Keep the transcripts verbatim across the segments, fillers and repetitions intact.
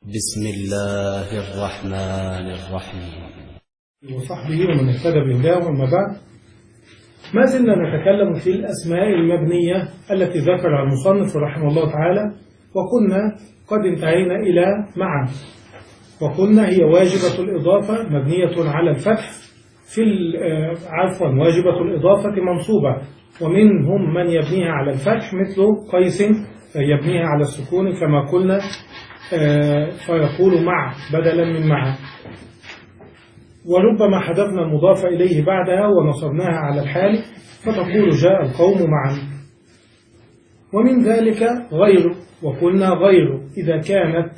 بسم الله الرحمن الرحيم. وصحبه ومن اهتدى بهداه. وما بعد، ما زلنا نتكلم في الأسماء المبنية التي ذكرها المصنف رحمه الله تعالى، وكنا قد انتهينا إلى مع، وقلنا هي واجبة الإضافة مبنية على الفتح في عفوا واجبة الإضافة منصوبة، ومنهم من يبنيها على الفتح مثل قيس يبنيها على السكون كما قلنا، فيقول مع بدلا من مع. وربما حذفنا المضاف إليه بعدها ونصبناها على الحال فتقول جاء القوم معا. ومن ذلك غيره، وقلنا غيره إذا كانت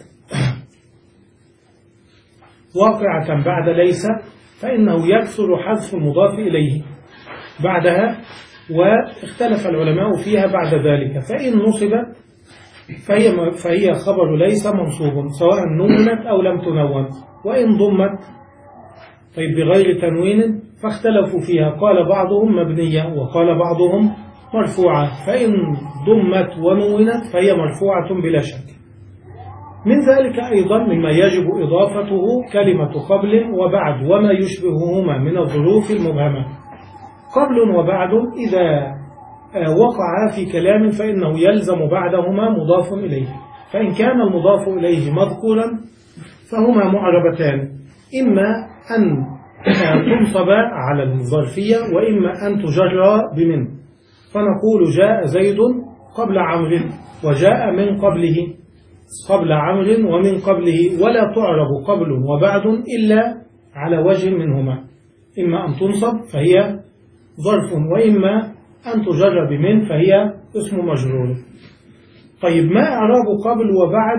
واقعة بعد ليس فإنه يكثر حذف المضاف إليه بعدها، واختلف العلماء فيها بعد ذلك. فإن نصبت فهي, فهي خبر ليس منصوب سواء نونت أو لم تنون، وإن ضمت طيب بغير تنوين فاختلفوا فيها، قال بعضهم مبنية وقال بعضهم مرفوعة. فإن ضمت ونونت فهي مرفوعة بلا شك. من ذلك أيضا مما يجب إضافته كلمة قبل وبعد وما يشبههما من الظروف المبهمة. قبل وبعد إذا وقع في كلام فإنه يلزم بعدهما مضاف إليه، فإن كان المضاف إليه مذكورا فهما معربتان، إما أن تنصب على الظرفية وإما أن تجر بمن. فنقول جاء زيد قبل عمرو وجاء من قبله، قبل عمرو ومن قبله، ولا تعرب قبل وبعد إلا على وجه منهما، إما أن تنصب فهي ظرف وإما أن تجر بمن فهي اسم مجرور. طيب ما إعراب قبل وبعد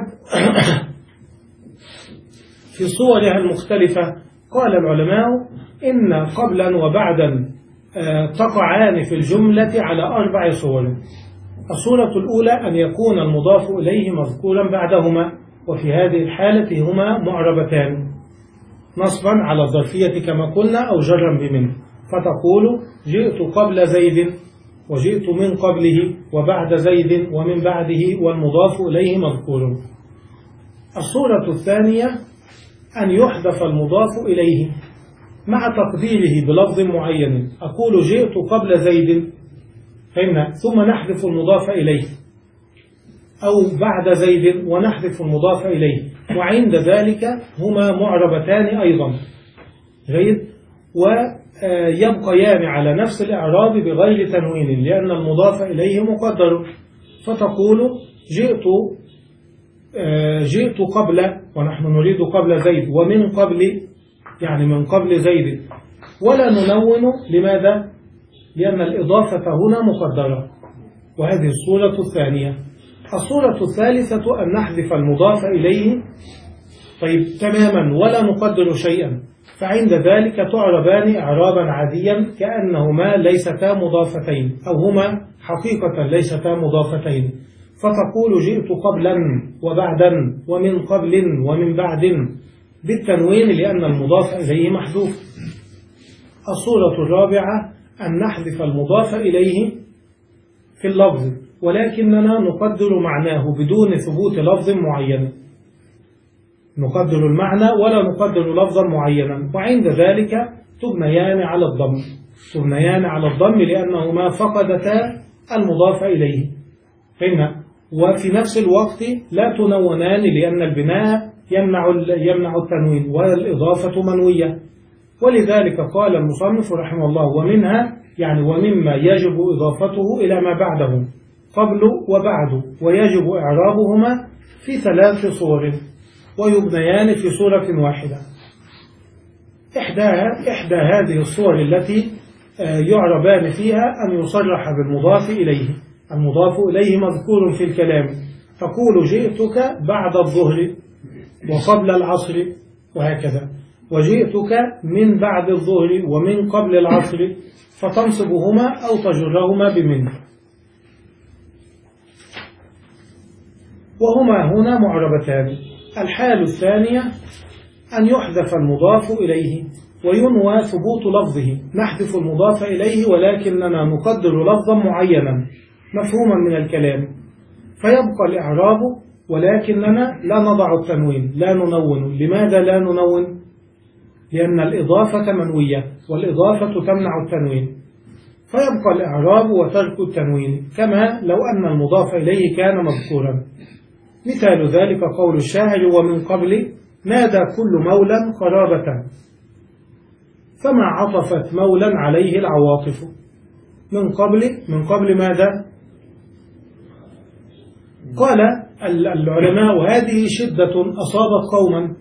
في صورها المختلفة؟ قال العلماء إن قبلا وبعدا تقعان في الجملة على أربع صور. الصورة الأولى أن يكون المضاف إليه مذكورا بعدهما، وفي هذه الحالة هما معربتان نصبا على الظرفية كما قلنا أو جرا بمن، فتقول جئت قبل زيد وجئت من قبله وبعد زيد ومن بعده والمضاف إليه مذكور. الصورة الثانية أن يحذف المضاف إليه مع تقديره بلفظ معين، أقول جئت قبل زيد فإن ثم نحذف المضاف إليه، أو بعد زيد ونحذف المضاف إليه، وعند ذلك هما معربتان أيضا غير ويبقيان على نفس الإعراب بغير تنوين لأن المضاف إليه مقدر. فتقول جئت جئت قبل ونحن نريد قبل زيد ومن قبل يعني من قبل زيد، ولا ننون. لماذا؟ لأن الإضافة هنا مقدرة. وهذه الصورة الثانية. الصورة الثالثة أن نحذف المضاف إليه طيب تماما ولا نقدر شيئا، فعند ذلك تعربان إعرابا عاديا كأنهما ليستا مضافتين أو هما حقيقة ليستا مضافتين. فتقول جئت قبلا وبعدا ومن قبل ومن بعد بالتنوين لأن المضاف إليه محذوف. الصورة الرابعة أن نحذف المضاف إليه في اللفظ ولكننا نقدر معناه بدون ثبوت لفظ معين، نقدر المعنى ولا نقدر لفظا معينا، وعند ذلك تبنيان على الضم تبنيان على الضم لأنهما فقدتا المضاف إليه هنا، وفي نفس الوقت لا تنونان لأن البناء يمنع يمنع التنوين والإضافة منوية. ولذلك قال المصنف رحمه الله ومنها يعني ومما يجب إضافته إلى ما بعده قبل وبعد، ويجب إعرابهما في ثلاث صور ويبنيان في صورة واحدة. إحداها إحدى هذه الصور التي يعربان فيها أن يصرح بالمضاف إليه، المضاف إليه مذكور في الكلام، تقول جئتك بعد الظهر وقبل العصر وهكذا، وجئتك من بعد الظهر ومن قبل العصر، فتنصبهما أو تجرهما بمن، وهما هنا معربتان. الحال الثانية أن يحذف المضاف إليه وينوى ثبوت لفظه، نحذف المضاف إليه ولكننا نقدر لفظا معينا مفهوما من الكلام، فيبقى الإعراب ولكننا لا نضع التنوين، لا ننون. لماذا لا ننون؟ لأن الإضافة منوية، والإضافة تمنع التنوين، فيبقى الإعراب وترك التنوين كما لو أن المضاف إليه كان مذكورا. مثال ذلك قول الشاعر: ومن قبل نادى كل مولى قرابة، فما عطفت مولا عليه العواطف. من قبل، من قبل ماذا؟ قال العلماء: هذه شدة أصابت قوما،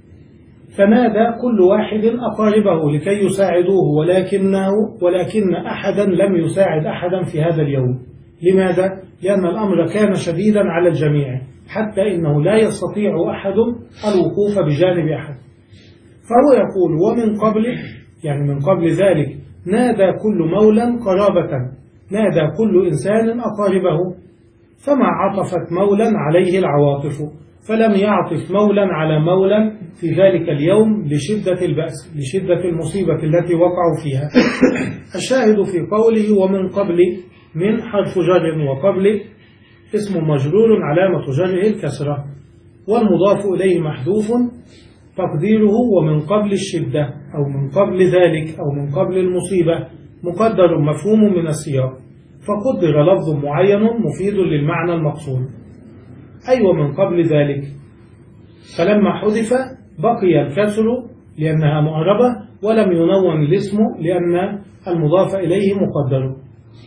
فنادى كل واحد أقاربه لكي يساعدوه، ولكنه ولكن أحدا لم يساعد أحدا في هذا اليوم. لماذا؟ لأن الأمر كان شديدا على الجميع، حتى إنه لا يستطيع أحد الوقوف بجانب أحد. فهو يقول: ومن قبل، يعني من قبل ذلك، نادى كل مولا قرابة، نادى كل إنسان أقاربه، فما عطفت مولا عليه العواطف، فلم يعطف مولا على مولا في ذلك اليوم لشدة البأس، لشدة المصيبة التي وقعوا فيها. الشاهد في قوله: ومن قبل، من حرف جر، وقبل اسم مجرور علامة جره الكسرة، والمضاف إليه محذوف، تقديره ومن قبل الشدة، أو من قبل ذلك، أو من قبل المصيبة، مقدر مفهوم من السياق، فقدر لفظ معين مفيد للمعنى المقصود، أي أيوة ومن قبل ذلك. فلما حذف بقي الكسر لأنها معربة، ولم ينون الاسم لأن المضاف إليه مقدر.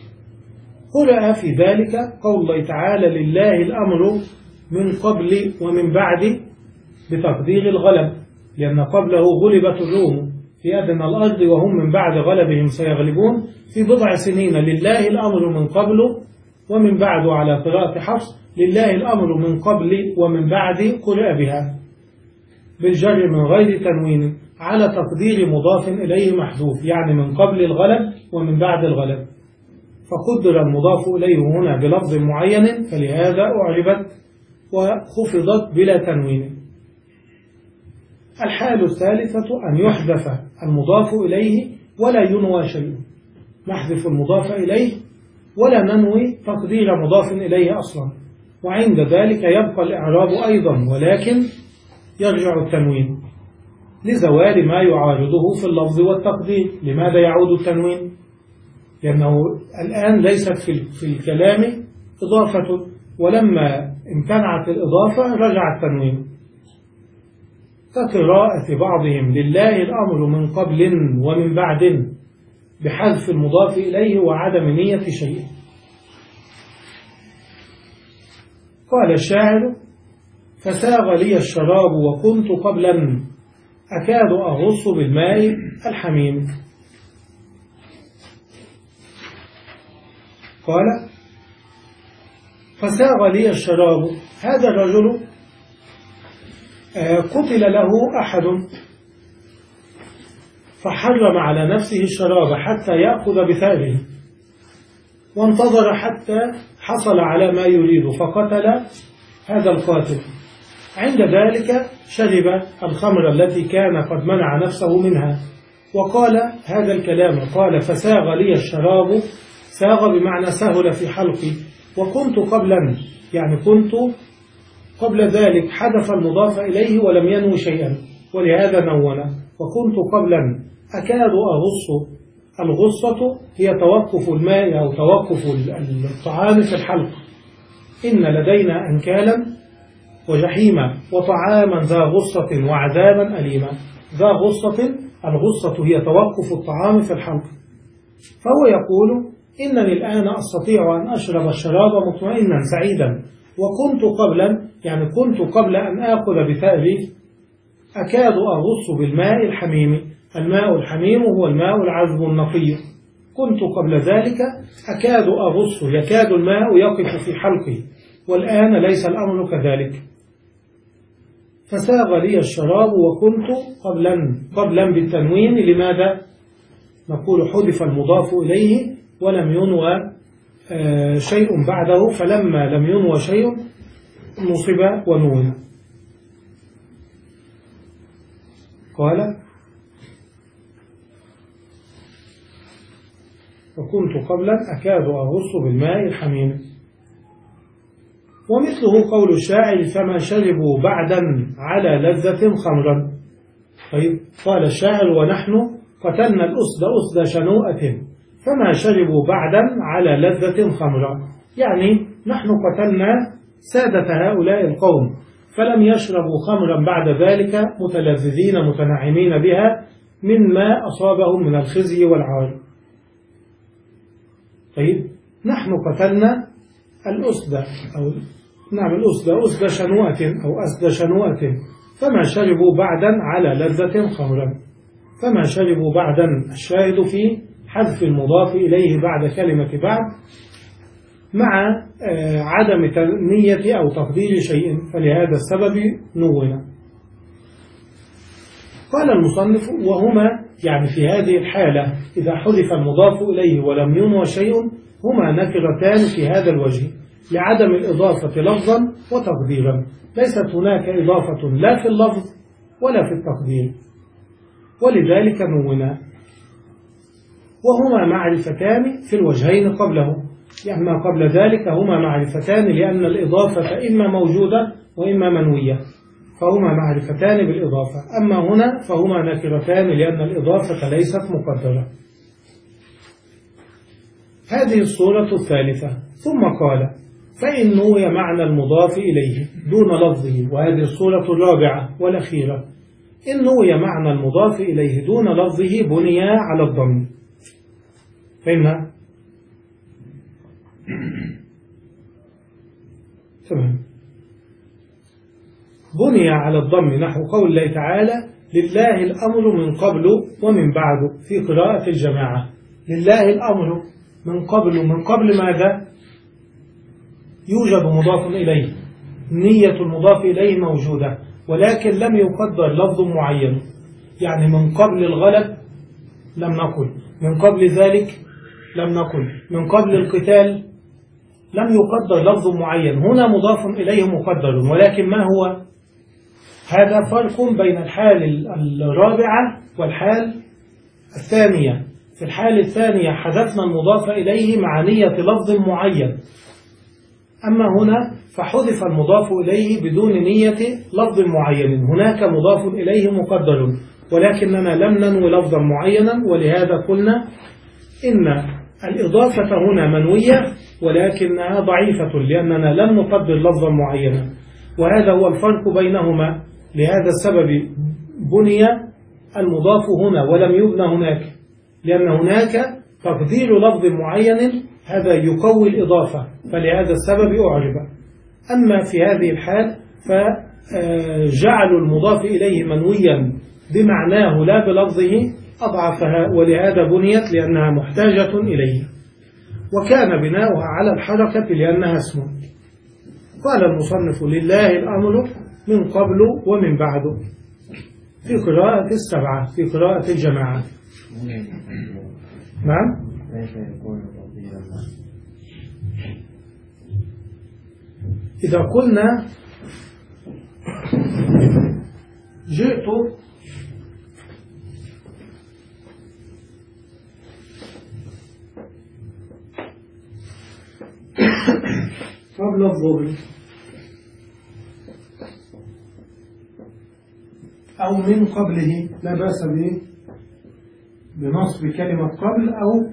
قرأ في ذلك قول الله تعالى: لله الأمر من قبل ومن بعد، بتقدير الغلب، لأن قبله غلبت الروم في أدنى الأرض، وهم من بعد غلبهم سيغلبون في بضع سنين. لله الأمر من قبل ومن بعد، على قراءة حفص: لله الأمر من قبل ومن بعد، قرأ بها بالجر من غير تنوين على تقدير مضاف إليه محذوف، يعني من قبل الغلب ومن بعد الغلب، فقدر المضاف إليه هنا بلفظ معين، فلهذا أعربت وخفضت بلا تنوين. الحال الثالثة أن يحذف المضاف إليه ولا ينوى شيء، نحذف المضاف إليه ولا ننوي تقدير مضاف إليه أصلا، وعند ذلك يبقى الإعراب أيضا، ولكن يرجع التنوين لزوال ما يعارضه في اللفظ والتقدير. لماذا يعود التنوين؟ لأنه الآن ليست في الكلام إضافة، ولما امتنعت الإضافة رجع التنوين، كقراءة بعضهم: لله الأمر من قبل ومن بعد، بحذف المضاف إليه وعدم نية شيء. قال الشاعر: فساغ لي الشراب وكنت قبلا أكاد أغص بالماء الحميم. قال: فساغ لي الشراب، هذا الرجل قتل له أحد فحرم على نفسه الشراب حتى يأخذ بثاره، وانتظر حتى حصل على ما يريد فقتل هذا القاتل. عند ذلك شرب الخمر التي كان قد منع نفسه منها، وقال هذا الكلام، قال: فساغ لي الشراب، ساغ بمعنى سهل في حلقي، وكنت قبلا، يعني كنت قبل ذلك، حذف المضاف إليه ولم ينوي شيئا، ولهذا نون: وكنت قبلا أكاد أغص. الغصة هي توقف الماء أو توقف الطعام في الحلق. إن لدينا أنكالا وجحيما وطعاما ذا غصة وعذابا أليما. ذا غصة، الغصة هي توقف الطعام في الحلق. فهو يقول: إنني الآن أستطيع أن أشرب الشراب مطمئنا سعيدا، وكنت قبلا، يعني كنت قبل أن آخذ بثأري أكاد أغص بالماء الحميم. الماء الحميم هو الماء العذب النقي. كنت قبل ذلك أكاد أغص، يكاد الماء يقف في حلقي، والآن ليس الأمر كذلك. فساغ لي الشراب وكنت قبلا، قبلا بالتنوين. لماذا؟ نقول حذف المضاف إليه ولم ينوى شيء بعده، فلما لم ينوى شيء نصب ونون. قال: وكنت قبلا أكاد أغص بالماء الحميم. ومثله قول الشاعر فما شربوا بعدا على لذة خمرا. طيب قال الشاعر ونحن قتلنا الأسد أسد شنوءة فما شربوا بعدا على لذة خمرا، يعني نحن قتلنا سادة هؤلاء القوم فلم يشربوا خمرا بعد ذلك متلذذين متنعمين بها مما أصابهم من الخزي والعار. طيب نحن قتلنا الأسد أو نعم الأسد أسد شنوءة أو أسد شنوءة فما شربوا بعدا على لذة خمرا. فما شربوا بعدا الشاهد في حذف المضاف إليه بعد كلمة بعد مع عدم نية أو تقدير شيء، فلهذا السبب نون. قال المصنف وهما يعني في هذه الحالة إذا حذف المضاف إليه ولم ينوى شيء هما نكرتان في هذا الوجه لعدم الإضافة لفظا وتقديرا، ليست هناك إضافة لا في اللفظ ولا في التقدير، ولذلك نونا. وهما معرفتان في الوجهين قبله، يعني ما قبل ذلك هما معرفتان لأن الإضافة إما موجودة وإما منوية، فهما معرفتان بالإضافة. أما هنا فهما نكرتان لأن الإضافة ليست مقدرة. هذه الصورة الثالثة. ثم قال فإن نوي معنى المضاف إليه دون لفظه، وهذه الصورة الرابعة والأخيرة. إن نوي معنى المضاف إليه دون لفظه بني على الضم. فهمنا؟ تمام. بني على الضم نحو قول الله تعالى لله الأمر من قبل ومن بعد في قراءة الجماعة. لله الأمر من قبل، من قبل ماذا؟ يوجد مضاف إليه، نية المضاف إليه موجودة ولكن لم يقدر لفظ معين، يعني من قبل الغلب لم نقل، من قبل ذلك لم نقل، من قبل القتال لم يقدر لفظ معين. هنا مضاف إليه مقدر، ولكن ما هو؟ هذا فرق بين الحال الرابعة والحال الثانية. في الحال الثانية حذفنا المضاف إليه مع نية لفظ معين، أما هنا فحذف المضاف إليه بدون نية لفظ معين. هناك مضاف إليه مقدر ولكننا لم ننوي لفظا معينا، ولهذا قلنا إن الإضافة هنا منوية ولكنها ضعيفة لأننا لم نقدر لفظا معينا، وهذا هو الفرق بينهما. لهذا السبب بني المضاف هنا ولم يبنى هناك، لأن هناك تقدير لفظ معين هذا يقوي الإضافة، فلهذا السبب أعرب. أما في هذه الحال فجعلوا المضاف إليه منويا بمعناه لا بلفظه أضعفها، ولهذا بنيت لأنها محتاجة إليه، وكان بناؤها على الحركة لأنها اسم. قال المصنف لله الأمر من قبل ومن بعد في قراءة السبعة في قراءة الجماعة. نعم. إذا قلنا جئت قبل الظهر أو من قبله لا بأس به بنصب كلمة قبل أو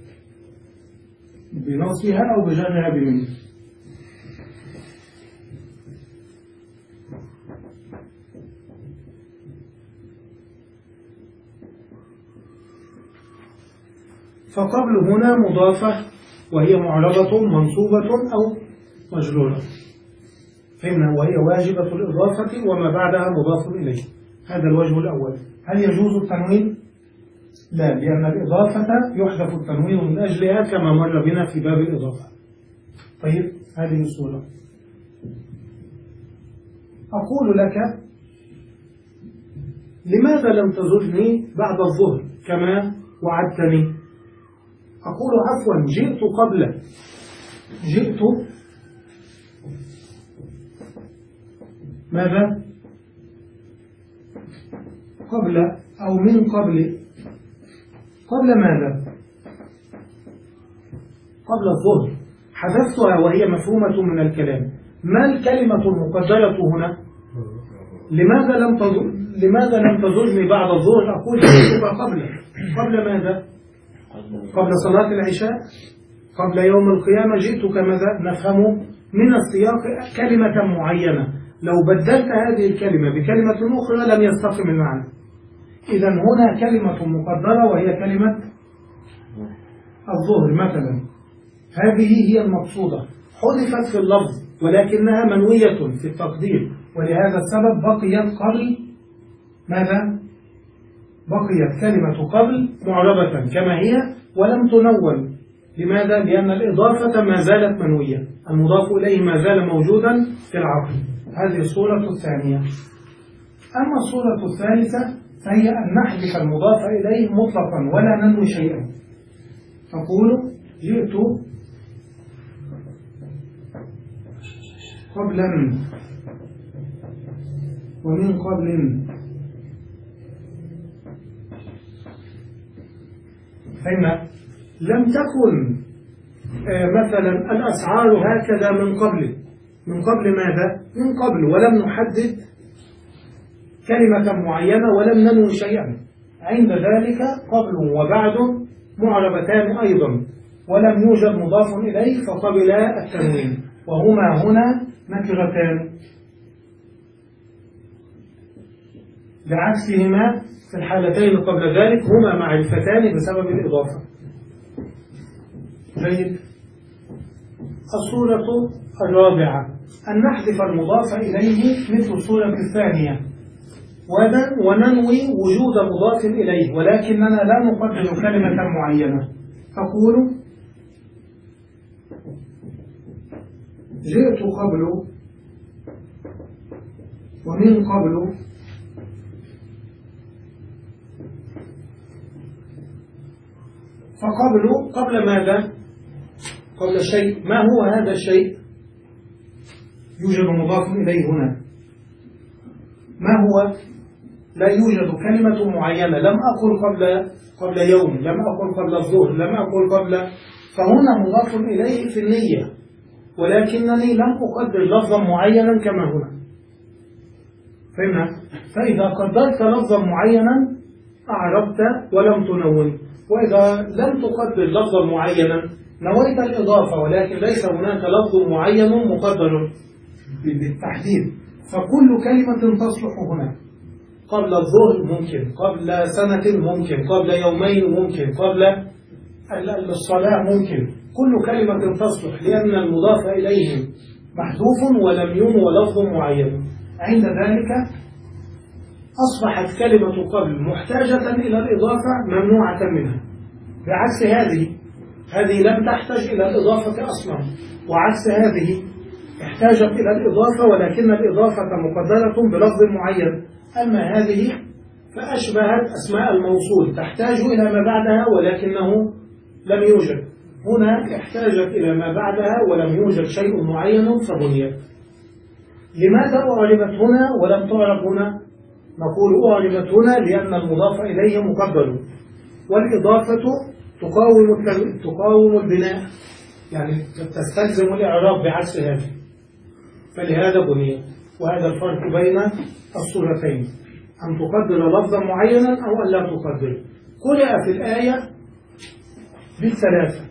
بنصبها أو بجرها بمن. فقبل هنا مضافة وهي معربة منصوبة أو مجرورة، فهمنا، وهي واجبة الإضافة وما بعدها مضاف إليه. هذا الوجه الأول. هل يجوز التنوين؟ لا، لأن الإضافة يحذف التنوين من أجلها كما مر بنا في باب الإضافة. طيب هذه الصورة. أقول لك لماذا لم تزرني بعد الظهر كما وعدتني؟ أقول عفوا جئت قبل، جئت ماذا؟ قبل أو من قبل. قبل ماذا؟ قبل الظهر، حذفتها وهي مفهومة من الكلام. ما الكلمة المقدرة هنا؟ لماذا لم تزور لماذا لم تزورني بعد الظهر؟ أقول جئتك قبل قبل ماذا؟ قبل صلاة العشاء، قبل يوم القيامة. جئتك ماذا؟ نفهم من السياق كلمة معينة، لو بدلت هذه الكلمة بكلمة أخرى لم يستقم المعنى. إذا هنا كلمة مقدرة وهي كلمة الظهر مثلا، هذه هي المقصودة، حذفت في اللفظ ولكنها منوية في التقدير، ولهذا السبب بقيت قبل ماذا؟ بقيت كلمة قبل معربة كما هي ولم تنون. لماذا؟ لأن الإضافة ما زالت منوية، المضاف إليه ما زال موجودا في العقل. هذه الصورة الثانية. أما الصورة الثالثة فهي أن نحذف المضاف إليه مطلقا ولا ننوي شيئا. تقول جئت قبلا ومن قبل. فإن لم تكن آه مثلا الأسعار هكذا من قبل. من قبل ماذا؟ من قبل، ولم نحدد كلمة معينة ولم ننوي شيئا. عند ذلك قبل وبعد معربتان أيضا ولم يوجد مضاف إليه فقبلا التنوين، وهما هنا نكرتان بعكسهما في الحالتين قبل ذلك هما معرفتان بسبب الإضافة. جيد. الصورة الرابعة أن نحذف المضاف إليه مثل الصورة الثانية وننوي وجود مضاف إليه، ولكننا لا نقدر كلمة معينة. تقول جئت قبل ومن قبل. فقبل قبل ماذا؟ قبل شيء. ما هو هذا الشيء؟ يوجد مضاف إليه هنا. ما هو؟ لا يوجد كلمة معينة. لم أقل قبل قبل يوم، لم أقل قبل الظهر، لم أقل قبل. فهنا مضاف إليه في النية، ولكنني لم أقدر لفظا معينا كما هنا. فهمنا؟ فإذا قدرت لفظا معينا أعربت ولم تنون، وإذا لم تقدر لفظا معينا نويت الإضافة ولكن ليس هناك لفظ معين مقدر بالتحديد. فكل كلمة تصلح هنا. قبل الظهر ممكن، قبل سنة ممكن، قبل يومين ممكن، قبل الصلاة ممكن. كل كلمة تصلح لأن المضاف إليه محذوف ولم ينوى لفظ معين. عند ذلك أصبحت كلمة قبل محتاجة إلى الإضافة ممنوعة منها، بعكس هذه. هذه لم تحتاج إلى الإضافة أصلا، وعكس هذه احتاجت إلى الإضافة ولكن الإضافة مقدرة بلفظ معين. أما هذه فأشبهت أسماء الموصول تحتاج إلى ما بعدها ولكنه لم يوجد. هنا احتاجت إلى ما بعدها ولم يوجد شيء معين فبنيت. لماذا أعربت هنا ولم تعرب هنا؟ نقول أعربت هنا لأن المضاف إليه مقدر، والإضافة تقاوم تقاوم البناء، يعني تستلزم الإعراب بعكس هذا، فلهذا بنيت. وهذا الفرق بين الصورتين، أن تقدر لفظا معينا أو أن لا تقدر. قرأ في الآية بالثلاثة.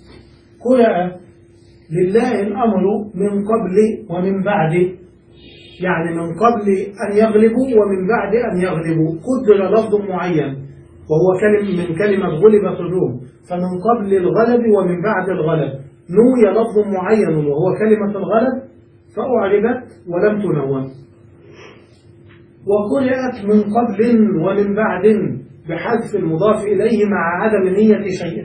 قرأ لله الأمر من قبل ومن بعد، يعني من قبل أن يغلبوا ومن بعد أن يغلبوا. قدر لفظ معين وهو كلم من كلمة غلبت الروم، فمن قبل الغلب ومن بعد الغلب نوي لفظ معين وهو كلمة الغلب فأعربت ولم تنون. وقرأت من قبل ومن بعد بحذف المضاف إليه مع عدم نية شيء.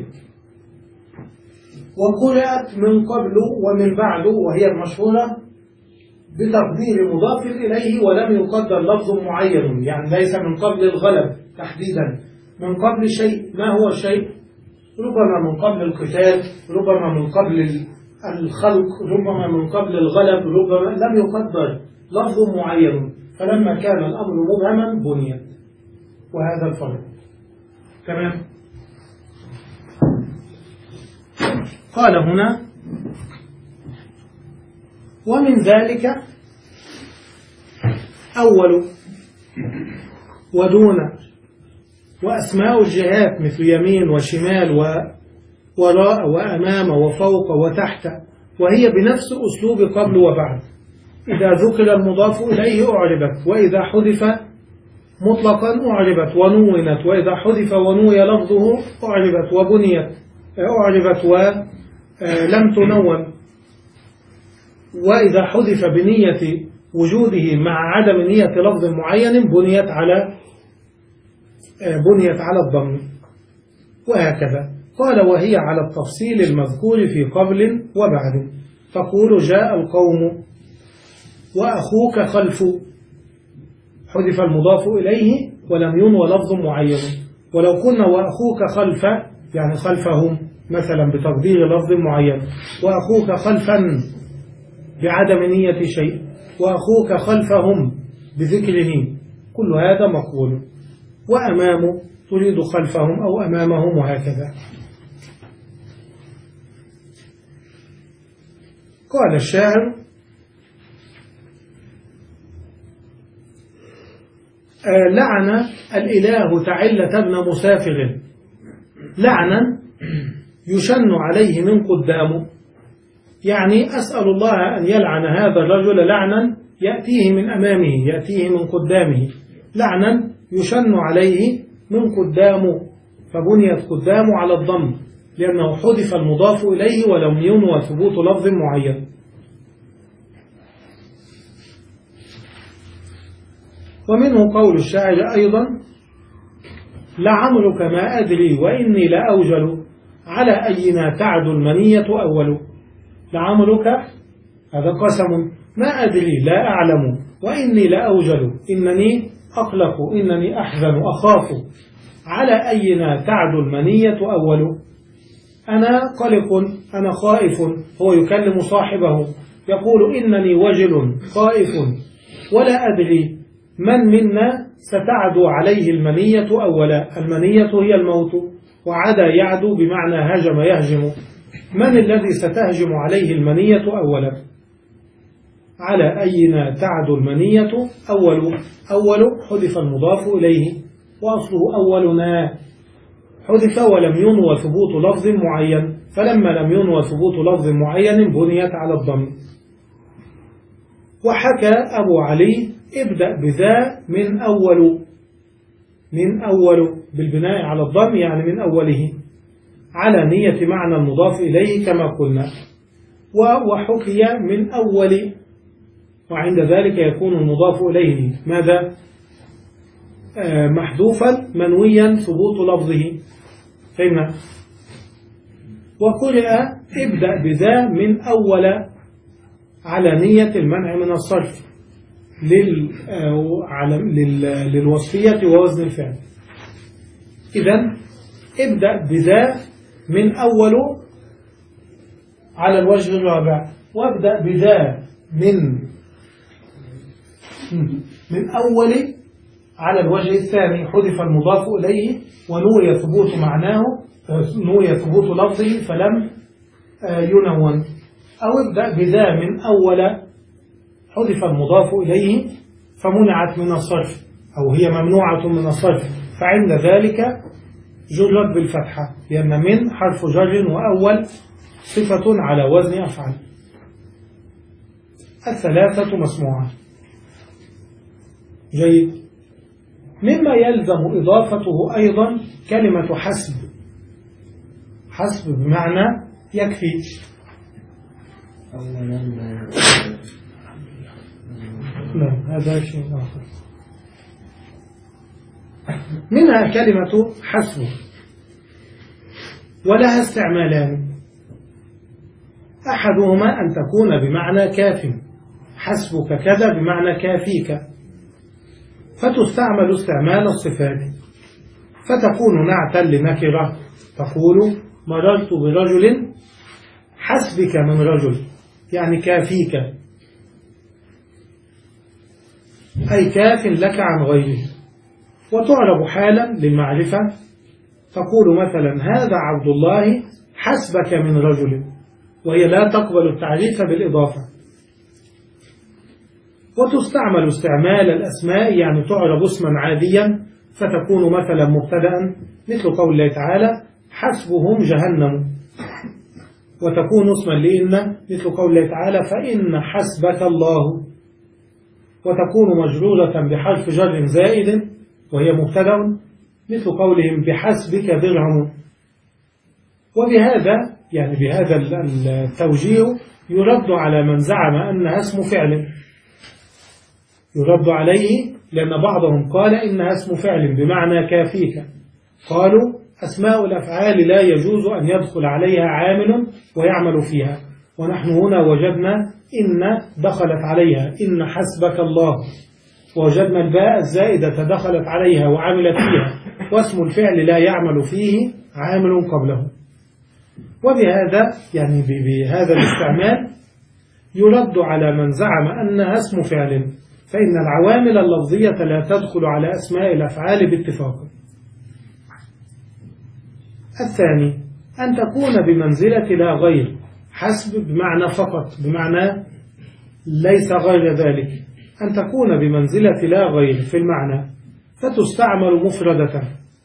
وقرأت من قبل ومن بعد وهي المشهورة بتقدير مضاف إليه ولم يقدر لفظ معين، يعني ليس من قبل الغلب تحديدا، من قبل شيء. ما هو الشيء؟ ربما من قبل القتال، ربما من قبل الخلق، ربما من قبل الغلب، ربما لم يقدر لفظ معين. فلما كان الأمر مبهما بنيت، وهذا الفرق. تمام. قال هنا ومن ذلك أول ودون وأسماء الجهات مثل يمين وشمال ووراء وأمام وفوق وتحت، وهي بنفس أسلوب قبل وبعد. إذا ذكر المضاف إليه أعربت، وإذا حذف مطلقا أعربت ونونت، وإذا حذف ونوي لفظه أعربت وبنيت أعربت ولم تنون، وإذا حذف بنية وجوده مع عدم نية لفظ معين بنيت على بنيت على الضم، وهكذا. قال وهي على التفصيل المذكور في قبل وبعد. تقول جاء القوم وأخوك خلف، حذف المضاف إليه ولم ينوى لفظ معين. ولو كنا وأخوك خلف يعني خلفهم مثلا بتقدير لفظ معين، وأخوك خلفا بعدم نية شيء، وأخوك خلفهم بذكره، كل هذا مقبول. وأمامه تريد خلفهم أو أمامهم وهكذا. قال الشاعر آه لعن الإله تعلة ابن مسافر لعنا يشن عليه من قدامه، يعني أسأل الله أن يلعن هذا الرجل لعنا يأتيه من أمامه يأتيه من قدامه، لعنا يشن عليه من قدامه، فبنيت قدامه على الضم لأنه حذف المضاف إليه ولم ينوى ثبوت لفظ معين. ومنه قول الشاعر أيضا لعمرك ما أدري وإني لأوجل على أينا تعد المنية أول. لعمرك هذا قسم، ما أدري لا أعلم، وإني لأوجل إنني أقلق إنني أحزن أخاف، على أينا تعد المنية أول. أنا قلق أنا خائف، هو يكلم صاحبه يقول إنني وجل خائف ولا أدري من منا ستعدو عليه المنية أولا. المنية هي الموت، وعدا يعدو بمعنى هجم يهجم. من الذي ستهجم عليه المنية أولا؟ على أينا تعدو المنية أول. أول حذف المضاف إليه وأصله أولنا، حذف ولم ينوى ثبوت لفظ معين، فلما لم ينوى ثبوت لفظ معين بنيت على الضم. وحكى أبو علي ابدأ بذا من أول، من أول بالبناء على الضم يعني من أوله، على نية معنى المضاف إليه كما قلنا. وحكي من أول، وعند ذلك يكون المضاف إليه ماذا؟ آه محذوفا منويا ثبوت لفظه، فهمنا؟ وقرئ ابدأ بذا من أول على نية المنع من الصرف لل لل للوصفية ووزن الفعل. إذن ابدأ بذا من أول على الوجه الرابع، وابدأ بذا من من أول على الوجه الثاني، حذف المضاف إليه ونوي ثبوت معناه نوي ثبوت لفظه فلم ينون. أو ابدأ بذا من أول حذف المضاف إليه فمنعت من الصرف أو هي ممنوعة من الصرف، فعند ذلك جرت بالفتحة، لأن من حرف جر وأول صفة على وزن أفعل. الثلاثة مسموعة. جيد. مما يلزم إضافته أيضا كلمة حسب. حسب بمعنى يكفي. لا هذا شيء آخر. منها كلمة حسب ولها استعمالان، أحدهما أن تكون بمعنى كاف، حسبك كذا بمعنى كافيك، فتستعمل استعمال الصفات، فتكون نعتا لنكرة، تقول مررت برجل حسبك من رجل، يعني كافيك، أي كاف لك عن غيره. وتعرب حالا للمعرفة، تقول مثلا هذا عبد الله حسبك من رجل، وهي لا تقبل التعريف بالإضافة، وتستعمل استعمال الأسماء، يعني تعرب اسما عاديا فتكون مثلا مبتدأ، مثل قول الله تعالى حسبهم جهنم، وتكون اسما لإن مثل قول الله تعالى فإن حسبك الله، وتكون مجرورة بحرف جر زائد وهي مبتدأ، مثل قولهم بحسبك درهم. وبهذا يعني بهذا التوجيه يرد على من زعم أنها اسم فعل، يرد عليه لأن بعضهم قال إنها اسم فعل بمعنى كافيك. قالوا أسماء الأفعال لا يجوز أن يدخل عليها عامل ويعمل فيها، ونحن هنا وجدنا إن دخلت عليها إن حسبك الله، ووجدنا الباء الزائدة دخلت عليها وعملت فيها، واسم الفعل لا يعمل فيه عامل قبله. وبهذا يعني بهذا الاستعمال يرد على من زعم أنها اسم فعل، فإن العوامل اللفظية لا تدخل على أسماء الأفعال باتفاق. الثاني أن تكون بمنزلة لا غير، حسب بمعنى فقط، بمعنى ليس غير ذلك، أن تكون بمنزلة لا غير في المعنى فتستعمل مفردة،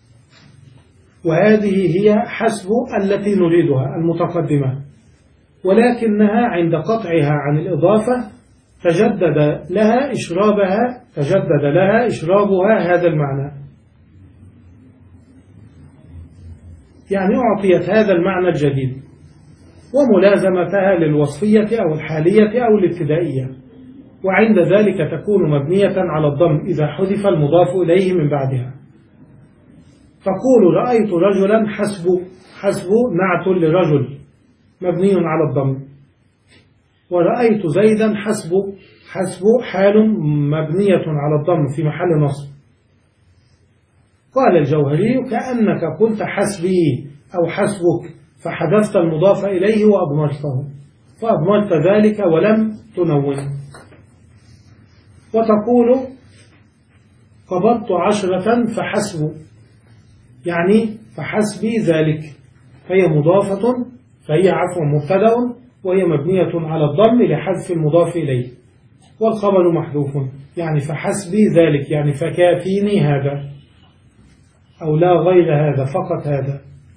وهذه هي حسب التي نريدها المتقدمة، ولكنها عند قطعها عن الإضافة تجدد لها إشرابها تجدد لها إشرابها هذا المعنى، يعني أعطيت هذا المعنى الجديد، وملازمتها للوصفية أو الحالية أو الابتدائية، وعند ذلك تكون مبنية على الضم إذا حذف المضاف إليه من بعدها. تقول رأيت رجلا حسب، حسب نعت لرجل مبني على الضم، ورأيت زيدا حسب، حسب حال مبنية على الضم في محل نصب. قال الجوهري كأنك قلت حسبي أو حسبك فحذفت المضاف إليه وأضمرته، فأضمرت ذلك ولم تنون. وتقول قبضت عشرة فحسب، يعني فحسبي ذلك، فهي مضافة، فهي عفوا مبتدأ وهي مبنية على الضم لحذف المضاف إليه، والخبر محذوف، يعني فحسبي ذلك يعني فكافيني هذا، أو لا غير هذا فقط هذا.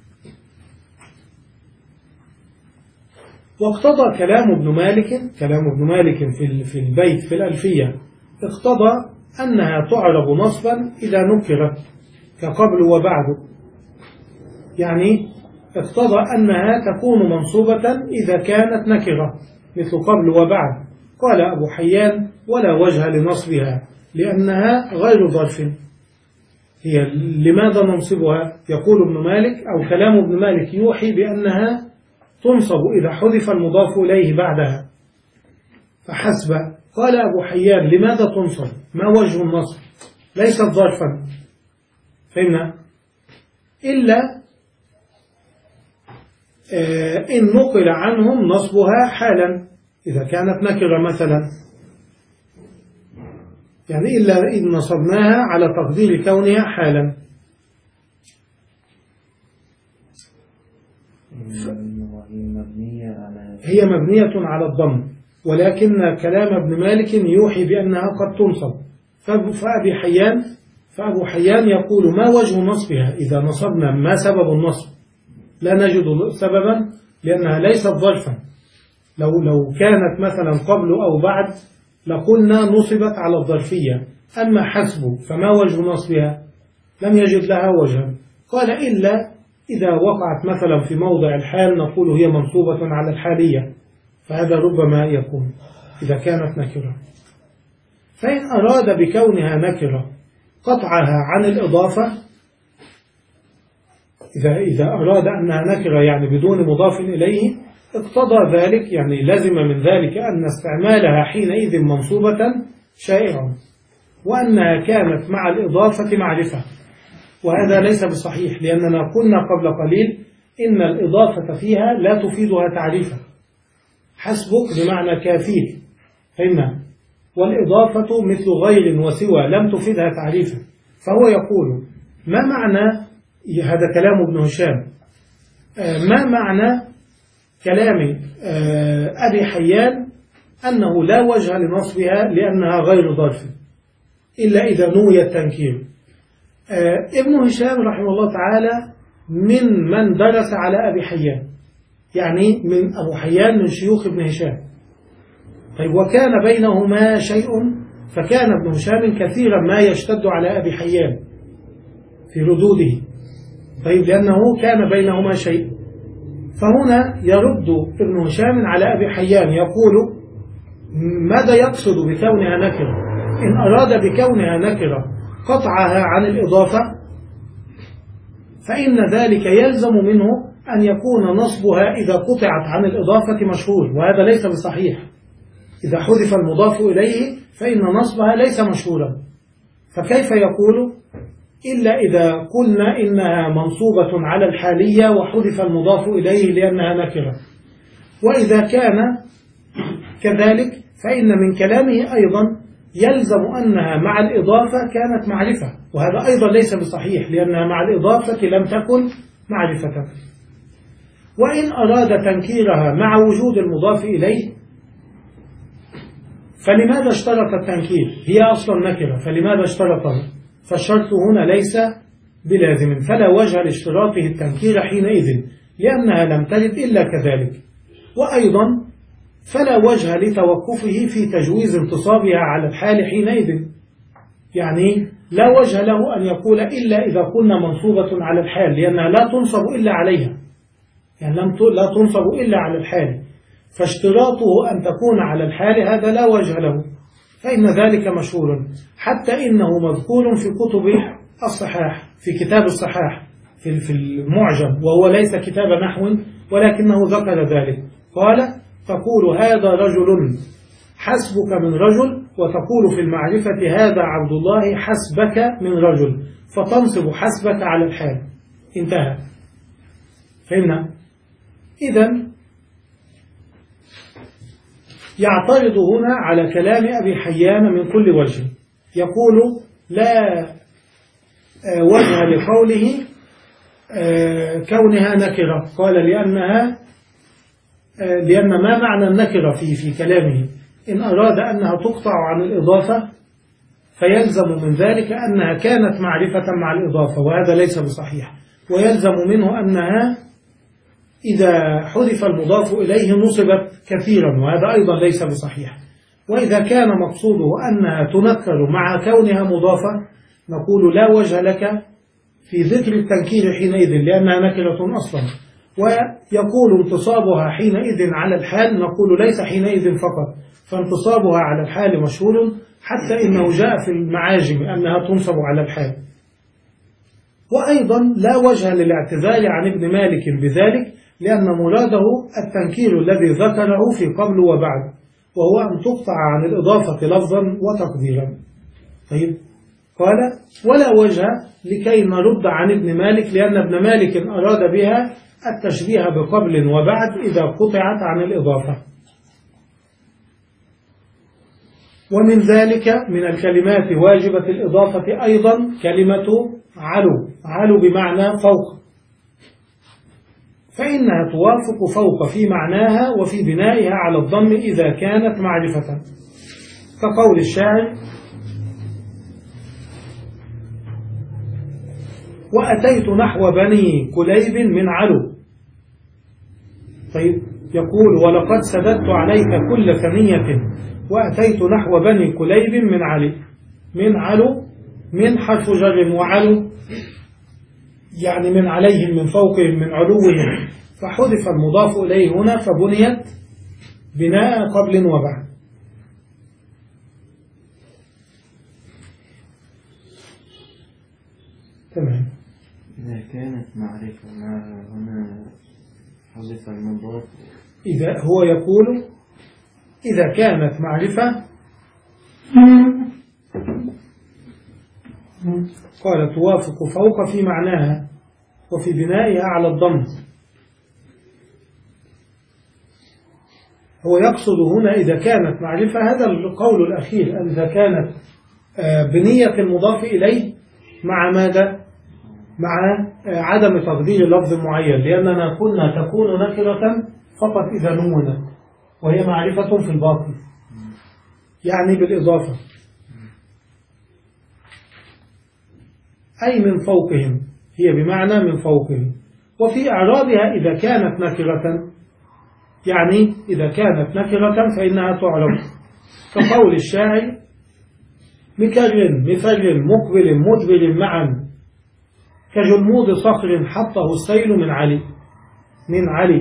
واقتضى كلام ابن مالك، كلام ابن مالك في في البيت في الألفية، اقتضى أنها تعرب نصبا إذا نكرت كقبل وبعد، يعني اقتضى أنها تكون منصوبة إذا كانت نكرة مثل قبل وبعد. قال أبو حيان ولا وجه لنصبها لأنها غير ظرف. هي لماذا ننصبها؟ يقول ابن مالك أو كلام ابن مالك يوحي بأنها تنصب إذا حذف المضاف إليه بعدها فحسب. قال أبو حيان لماذا تنصب؟ ما وجه النصب؟ ليست ظرفا، فهمنا؟ إلا إن نقل عنهم نصبها حالا إذا كانت نكرة مثلا، يعني إلا إن نصبناها على تقدير كونها حالا. هي مبنية على الضم، ولكن كلام ابن مالك يوحي بأنها قد تنصب. فأبي حيان فأبو حيان يقول ما وجه نصبها إذا نصبنا ما سبب النصب؟ لا نجد سببا لأنها ليست ظرفا. لو لو كانت مثلا قبل أو بعد لقلنا نصبت على الظرفية، أما حسب فما وجه نصبها؟ لم يجد لها وجها. قال إلا إذا وقعت مثلا في موضع الحال نقول هي منصوبة على الحالية، فهذا ربما يكون إذا كانت نكرة. فإن أراد بكونها نكرة قطعها عن الإضافة، إذا إذا أراد أنها نكرة يعني بدون مضاف إليه اقتضى ذلك، يعني لزم من ذلك أن استعمالها حينئذ منصوبة شائعا، وأنها كانت مع الإضافة معرفة، وهذا ليس بصحيح، لأننا قلنا قبل قليل إن الإضافة فيها لا تفيدها تعريفا. حسبك بمعنى كافيك، فهمنا؟ والإضافة مثل غير وسوى لم تفيدها تعريفا. فهو يقول ما معنى، هذا كلام ابن هشام، ما معنى كلام أبي حيان أنه لا وجه لنصبها لأنها غير ظرف إلا إذا نوي التنكير. آه ابن هشام رحمه الله تعالى من من درس على أبي حيان، يعني من أبو حيان من شيوخ ابن هشام. طيب وكان بينهما شيء، فكان ابن هشام كثيرا ما يشتد على أبي حيان في ردوده. طيب لأنه كان بينهما شيء، فهنا يرد ابن هشام على أبي حيان يقول ماذا يقصد بكونها نكرة؟ إن أراد بكونها نكرة قطعها عن الإضافة فإن ذلك يلزم منه أن يكون نصبها إذا قطعت عن الإضافة مشهور، وهذا ليس بصحيح. إذا حذف المضاف إليه فإن نصبها ليس مشهورا، فكيف يقول إلا إذا قلنا إنها منصوبة على الحالية وحذف المضاف إليه لأنها نكرة. وإذا كان كذلك فإن من كلامه أيضا يلزم أنها مع الإضافة كانت معرفة، وهذا أيضا ليس بصحيح لأنها مع الإضافة لم تكن معرفة. وإن أراد تنكيرها مع وجود المضاف إليه فلماذا اشترط التنكير؟ هي أصلا نكرة، فلماذا اشترطه؟ فالشرط هنا ليس بلازم، فلا وجه لاشتراطه التنكير حينئذ لأنها لم ترد إلا كذلك. وأيضا فلا وجه لتوقفه في تجويز انتصابها على الحال حينئذ، يعني لا وجه له أن يقول إلا إذا كنا منصوبة على الحال لأنها لا تنصب إلا عليها، يعني لا تنصب إلا على الحال، فاشتراطه أن تكون على الحال هذا لا وجه له، فإن ذلك مشهور، حتى إنه مذكور في كتب الصحاح، في كتاب الصحاح في المعجم، وهو ليس كتاب نحو ولكنه ذكر ذلك. قال تقول هذا رجل حسبك من رجل، وتقول في المعرفة هذا عبد الله حسبك من رجل، فتنصب حسبك على الحال. انتهى. فهمنا؟ إذن يعترض هنا على كلام أبي حيان من كل وجه، يقول لا وجه لقوله كونها نكرة. قال لأنها لأن ما معنى النكرة في في كلامه؟ إن أراد أنها تقطع عن الإضافة فيلزم من ذلك أنها كانت معرفة مع الإضافة، وهذا ليس بصحيح. ويلزم منه أنها إذا حذف المضاف إليه نصبت كثيرا، وهذا أيضا ليس بصحيح. وإذا كان مقصوده أنها تنكر مع كونها مضافة نقول لا وجه لك في ذكر التنكير حينئذ لأنها نكرة أصلا. ويقول انتصابها حينئذ على الحال، نقول ليس حينئذ فقط، فانتصابها على الحال مشهور، حتى إنه جاء في المعاجم أنها تنصب على الحال. وأيضا لا وجه للاعتذار عن ابن مالك بذلك، لأن مراده التنكير الذي ذكره في قبل وبعد، وهو أن تقطع عن الإضافة لفظا وتقديرا. طيب قال ولا وجه لكي نرد عن ابن مالك، لأن ابن مالك أراد بها التشبيه بقبل وبعد إذا قطعت عن الإضافة. ومن ذلك من الكلمات واجبة الإضافة أيضا كلمة علو، علو بمعنى فوق، فإنها توافق فوق في معناها وفي بنائها على الضم إذا كانت معرفة، كقول الشاعر وأتيت نحو بني كليب من علو. طيب يقول ولقد سددت عليك كل ثنية وأتيت نحو بني كليب من علي. من علو من حرف جر، وعلو يعني من عليهم، من فوقهم، من علوهم، فحذف المضاف إليه هنا فبنيت بناء قبل وبعد. تمام. إذا كانت معرفة مع هنا حذف المضاف، إذا هو يقول إذا كانت معرفة قال توافق فوق في معناها وفي بنائها على الضم. هو يقصد هنا إذا كانت معرفة، هذا القول الأخير، أن إذا كانت بنية المضاف إليه مع ماذا؟ مع عدم تقدير لفظ معين، لأننا كنا تكون نكرة فقط إذا نونت، وهي معرفة في الباطن. يعني بالإضافة، أي من فوقهم، هي بمعنى من فوقهم. وفي إعرابها إذا كانت نكرة، يعني إذا كانت نكرة فإنها تعرب، كقول الشاعر: مكر مثل مقبل مدبر معا، كجلمود صخر حطه السيل من علي من علي.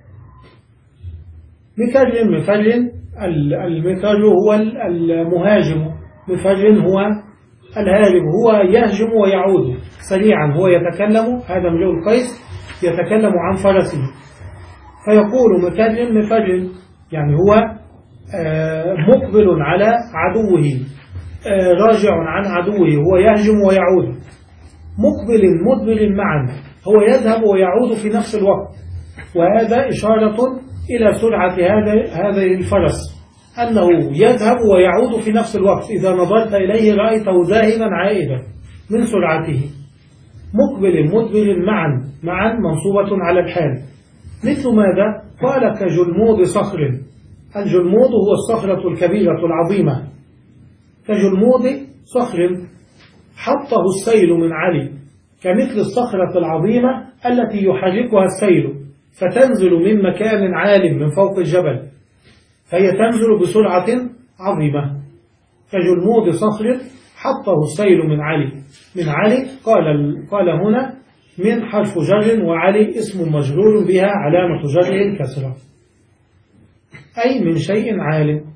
مكر مفر، المكر هو المهاجم، مفر هو الهارب، هو يهجم ويعود سريعا، هو يتكلم، هذا امرؤ القيس يتكلم عن فرسه فيقول مكر مفر، يعني هو مقبل على عدوه، راجع عن عدوه، هو يهجم ويعود. مقبل مدبر معا، هو يذهب ويعود في نفس الوقت، وهذا إشارة إلى سرعة هذا هذا الفرس، أنه يذهب ويعود في نفس الوقت، إذا نظرت إليه رأيته ذاهبا عائدا من سرعته. مقبل مدبر معا، معا منصوبة على الحال. مثل ماذا؟ قال كجلمود صخر. الجلمود هو الصخرة الكبيرة العظيمة، كجلمود صخر حطه السيل من علي، كمثل الصخرة العظيمة التي يحركها السيل فتنزل من مكان عال من فوق الجبل، فهي تنزل بسرعة عظيمة. كجلمود صخر حطه السيل من علي. من علي قال قال هنا من حرف جر، وعلي اسم مجرور بها علامة جره الكسرة، أي من شيء عال.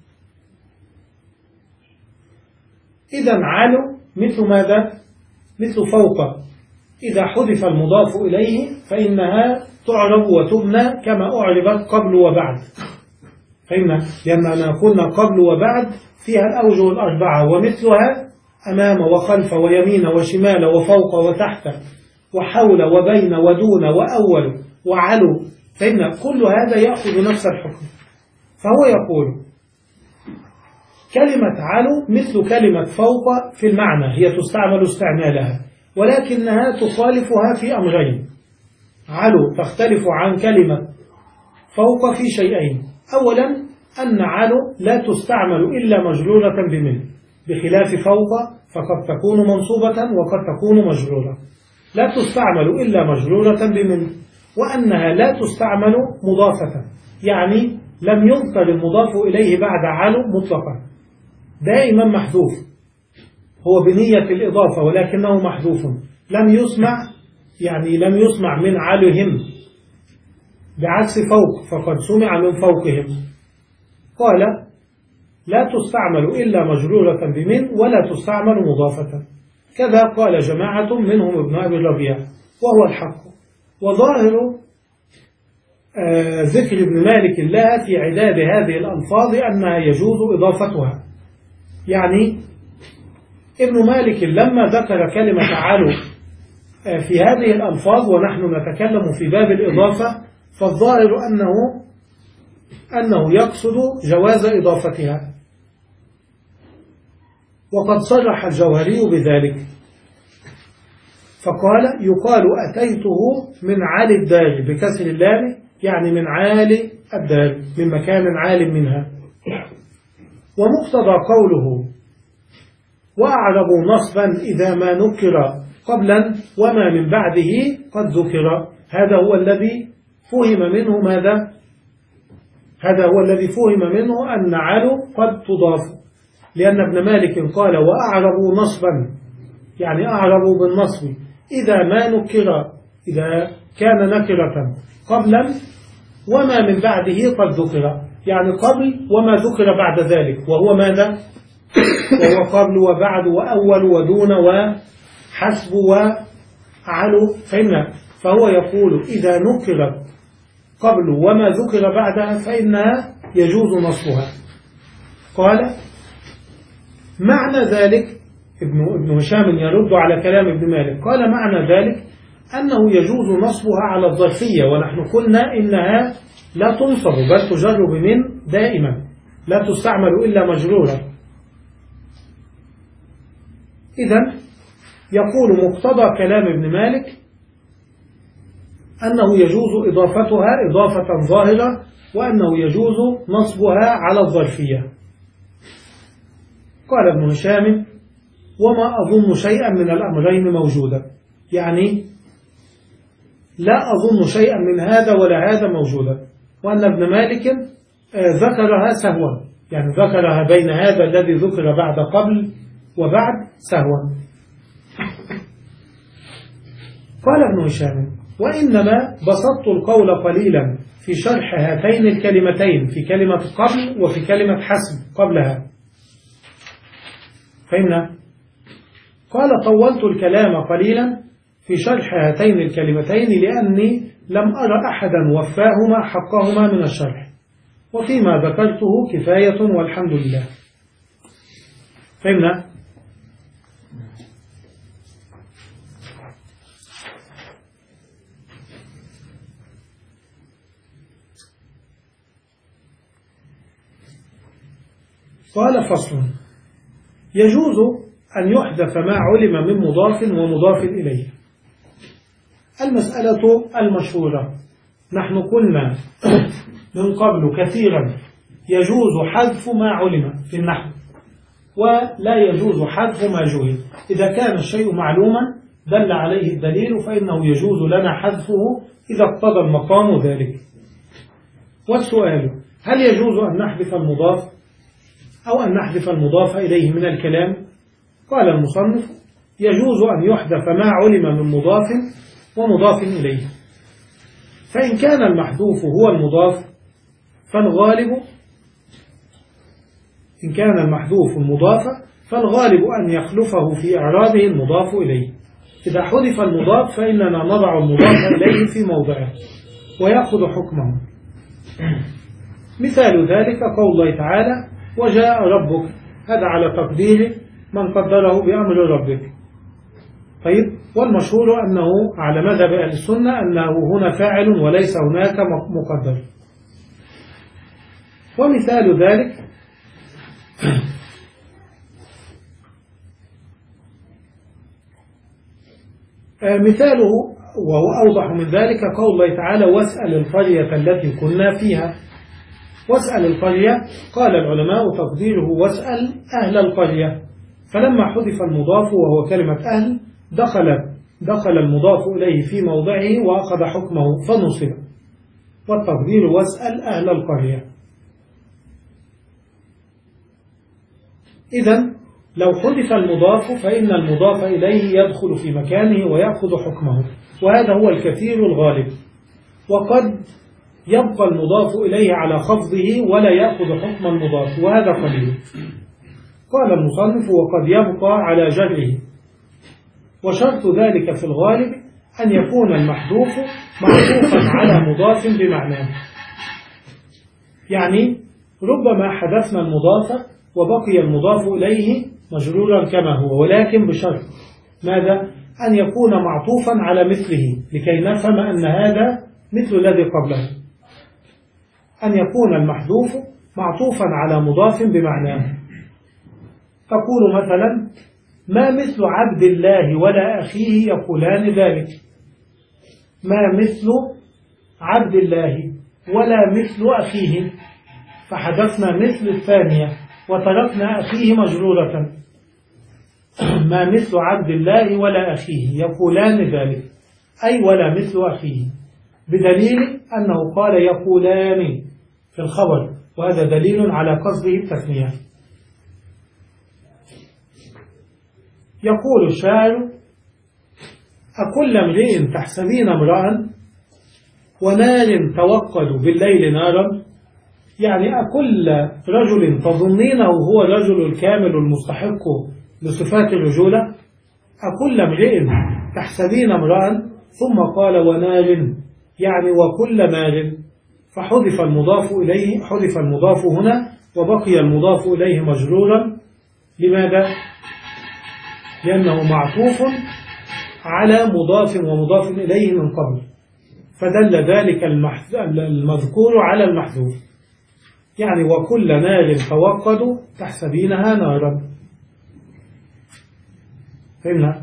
إذا عال مثل ماذا؟ مثل فوق، إذا حذف المضاف إليه فإنها تعرب وتبنى كما أعربت قبل وبعد، فإن لأننا قلنا قبل وبعد فيها الأوجه الأربعة، ومثلها أمام وخلف ويمين وشمال وفوق وتحت وحول وبين ودون وأول وعلو، فإن كل هذا يأخذ نفس الحكم. فهو يقول كلمة علو مثل كلمة فوق في المعنى، هي تستعمل استعمالها، ولكنها تخالفها في أمرين. علو تختلف عن كلمة فوق في شيئين: أولا أن علو لا تستعمل إلا مجرورة بمن، بخلاف فوق فقد تكون منصوبة وقد تكون مجرورة، لا تستعمل إلا مجرورة بمن، وأنها لا تستعمل مضافة، يعني لم يذكر المضاف إليه بعد علو مطلقا، دائما محذوف، هو بنية الإضافة ولكنه محذوف، لم يسمع، يعني لم يسمع من علهم، بعكس فوق فقد سمع من فوقهم. قال لا تستعمل إلا مجرورة بمن ولا تستعمل مضافة. كذا قال جماعة منهم ابن أبي الربيع، وهو الحق. وظاهر آه ذكر ابن مالك الله في عداد هذه الألفاظ أنها يجوز إضافتها، يعني ابن مالك لما ذكر كلمة علو آه في هذه الألفاظ ونحن نتكلم في باب الإضافة، فالظاهر أنه أنه يقصد جواز إضافتها، وقد صرح الجوهري بذلك فقال يقال أتيته من عالي الدار بكسر اللام، يعني من عالي الدار، من مكان عال منها. ومقتضى قوله وأعربوا نصبا إذا ما نكر قبلا وما من بعده قد ذكر، هذا هو الذي فهم منه ماذا؟ هذا هو الذي فهم منه أن علو قد تضاف، لأن ابن مالك قال وأعربوا نصبا، يعني أعربوا بالنصب إذا ما نكر، إذا كان نكرة قبلا وما من بعده قد ذكر، يعني قبل وما ذكر بعد ذلك، وهو ماذا؟ وهو قبل وبعد وأول ودون وحسب وعلو، فإن فهو يقول إذا نكرت قبل وما ذكر بعدها فإنها يجوز نصبها. قال معنى ذلك ابن, ابن هشام يرد على كلام ابن مالك، قال معنى ذلك أنه يجوز نصبها على الظرفية، ونحن قلنا إنها لا تنصب بل تجر بمن دائما، لا تستعمل إلا مجرورة. إذن يقول مقتضى كلام ابن مالك أنه يجوز إضافتها إضافة ظاهرة، وأنه يجوز نصبها على الظرفية. قال ابن هشام: وما أظن شيئا من الأمرين موجودا، يعني لا أظن شيئا من هذا ولا هذا موجودا. وأن ابن مالك ذكرها سهوا، يعني ذكرها بين هذا الذي ذكر بعد قبل وبعد سهوا. قال ابن هشام: وإنما بسطت القول قليلا في شرح هاتين الكلمتين، في كلمة قبل وفي كلمة حسب قبلها. فهمنا؟ قال: طولت الكلام قليلا في شرح هاتين الكلمتين لأني لم أرى أحدا وفاهما حقهما من الشرح، وفيما ذكرته كفاية والحمد لله. فهمنا؟ قال: فصل: يجوز أن يحذف ما علم من مضاف ومضاف إليه. المسألة المشهورة، نحن قلنا من قبل كثيرا يجوز حذف ما علم في النحو، ولا يجوز حذف ما جهل. إذا كان الشيء معلوما دل عليه الدليل فإنه يجوز لنا حذفه إذا اقتضى المقام ذلك. والسؤال: هل يجوز أن نحذف المضاف أو أن نحذف المضاف إليه من الكلام؟ قال المصنف: يجوز أن يحذف ما علم من مضاف ومضاف إليه. فإن كان المحذوف هو المضاف فالغالب إن كان المحذوف المضاف فالغالب أن يخلفه في إعرابه المضاف إليه. إذا حذف المضاف فإننا نضع المضاف إليه في موضعه ويأخذ حكمه. مثال ذلك قول الله تعالى: وجاء ربك، هذا على تقدير من قدره بأمر ربك. طيب، والمشهور أنه على مذهب أهل السنة أنه هنا فاعل وليس هناك مقدر. ومثال ذلك مثاله وهو أوضح من ذلك قول الله تعالى: واسأل القرية التي كنا فيها. واسأل القرية، قال العلماء تقديره واسأل أهل القرية، فلما حذف المضاف وهو كلمة أهل دخل دخل المضاف إليه في موضعه وأخذ حكمه فنصب، والتقدير واسأل أهل القرية. إذن لو حذف المضاف فإن المضاف إليه يدخل في مكانه ويأخذ حكمه، وهذا هو الكثير الغالب. وقد يبقى المضاف إليه على خفضه ولا يأخذ حكم المضاف، وهذا قليل. قال المصنف: وقد يبقى على جره. وشرط ذلك في الغالب أن يكون المحذوف معطوفا على مضاف بمعناه. يعني ربما حذفنا المضاف وبقي المضاف إليه مجرورا كما هو، ولكن بشرط ماذا؟ أن يكون معطوفا على مثله، لكي نفهم أن هذا مثل الذي قبله. أن يكون المحذوف معطوفا على مضاف بمعناه. تقول مثلا: ما مثل عبد الله ولا أخيه يقولان ذلك. ما مثل عبد الله ولا مثل أخيه، فحذفنا مثل الثانية وتركنا أخيه مجرورة. ما مثل عبد الله ولا أخيه يقولان ذلك، أي ولا مثل أخيه، بدليل أنه قال يقولان في الخبر، وهذا دليل على قصده التثنية. يقول الشاعر: أكل امرئ تحسبين امرأ ونار توقد بالليل نارا. يعني أكل رجل تظنينه هو الرجل الكامل المستحق لصفات الرجولة. أكل امرئ تحسبين امرأ، ثم قال ونار، يعني وكل نار، فحذف المضاف إليه حذف المضاف هنا وبقي المضاف إليه مجرورا. لماذا؟ لأنه معطوف على مضاف ومضاف إليه من قبل، فدل ذلك المذكور على المحذوف. يعني وكل نار توقد تحسبينها نارا. فهمنا؟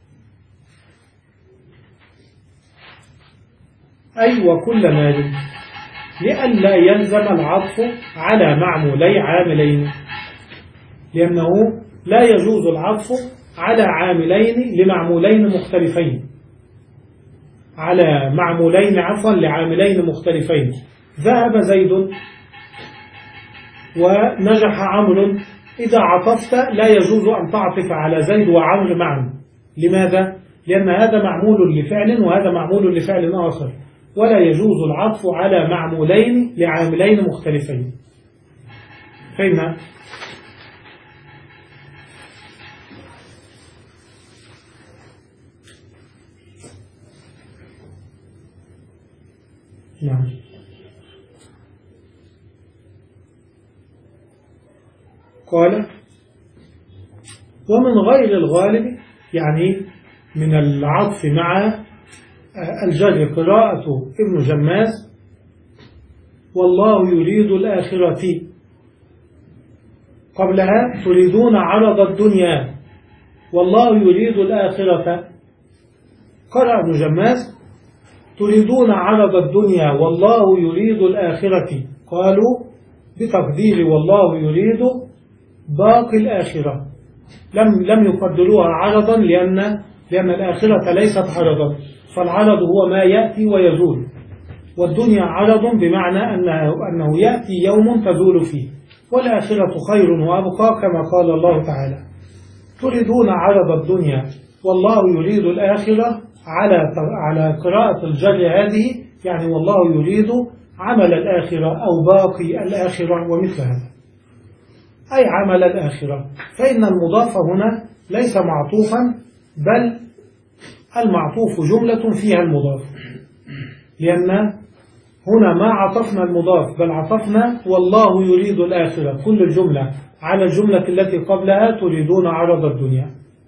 أي وكل نار، لئلا يلزم العطف على معمولي عاملين. لأنه لا يجوز العطف على عاملين لمعمولين مختلفين على معمولين عفوا لعاملين مختلفين. ذهب زيد ونجح عمرو، إذا عطفت لا يجوز أن تعطف على زيد وعمرو معا. لماذا؟ لأن هذا معمول لفعل وهذا معمول لفعل آخر، ولا يجوز العطف على معمولين لعاملين مختلفين. فهمنا؟ نعم. قال ومن غير الغالب، يعني من العطف مع الجر قراءة ابن جماز والله يريد الآخرة، قبلها تريدون عرض الدنيا والله يريد الآخرة. قرأ ابن جماز تريدون عرض الدنيا والله يريد الآخرة، قالوا بتقدير والله يريد باقي الآخرة، لم لم يقدروها عرضا لأن لأن الآخرة ليست عرضا، فالعرض هو ما يأتي ويزول، والدنيا عرض بمعنى أنه, أنه يأتي يوم تزول فيه، والآخرة خير وأبقى كما قال الله تعالى. تريدون عرض الدنيا والله يريد الآخرة على على قراءة الجر هذه، يعني والله يريد عمل الآخرة أو باقي الآخرة ومثل هذا، أي عمل الآخرة. فإن المضاف هنا ليس معطوفا، بل المعطوف جملة فيها المضاف، لأن هنا ما عطفنا المضاف بل عطفنا والله يريد الآخرة كل الجملة على الجملة التي قبلها تريدون عرض الدنيا.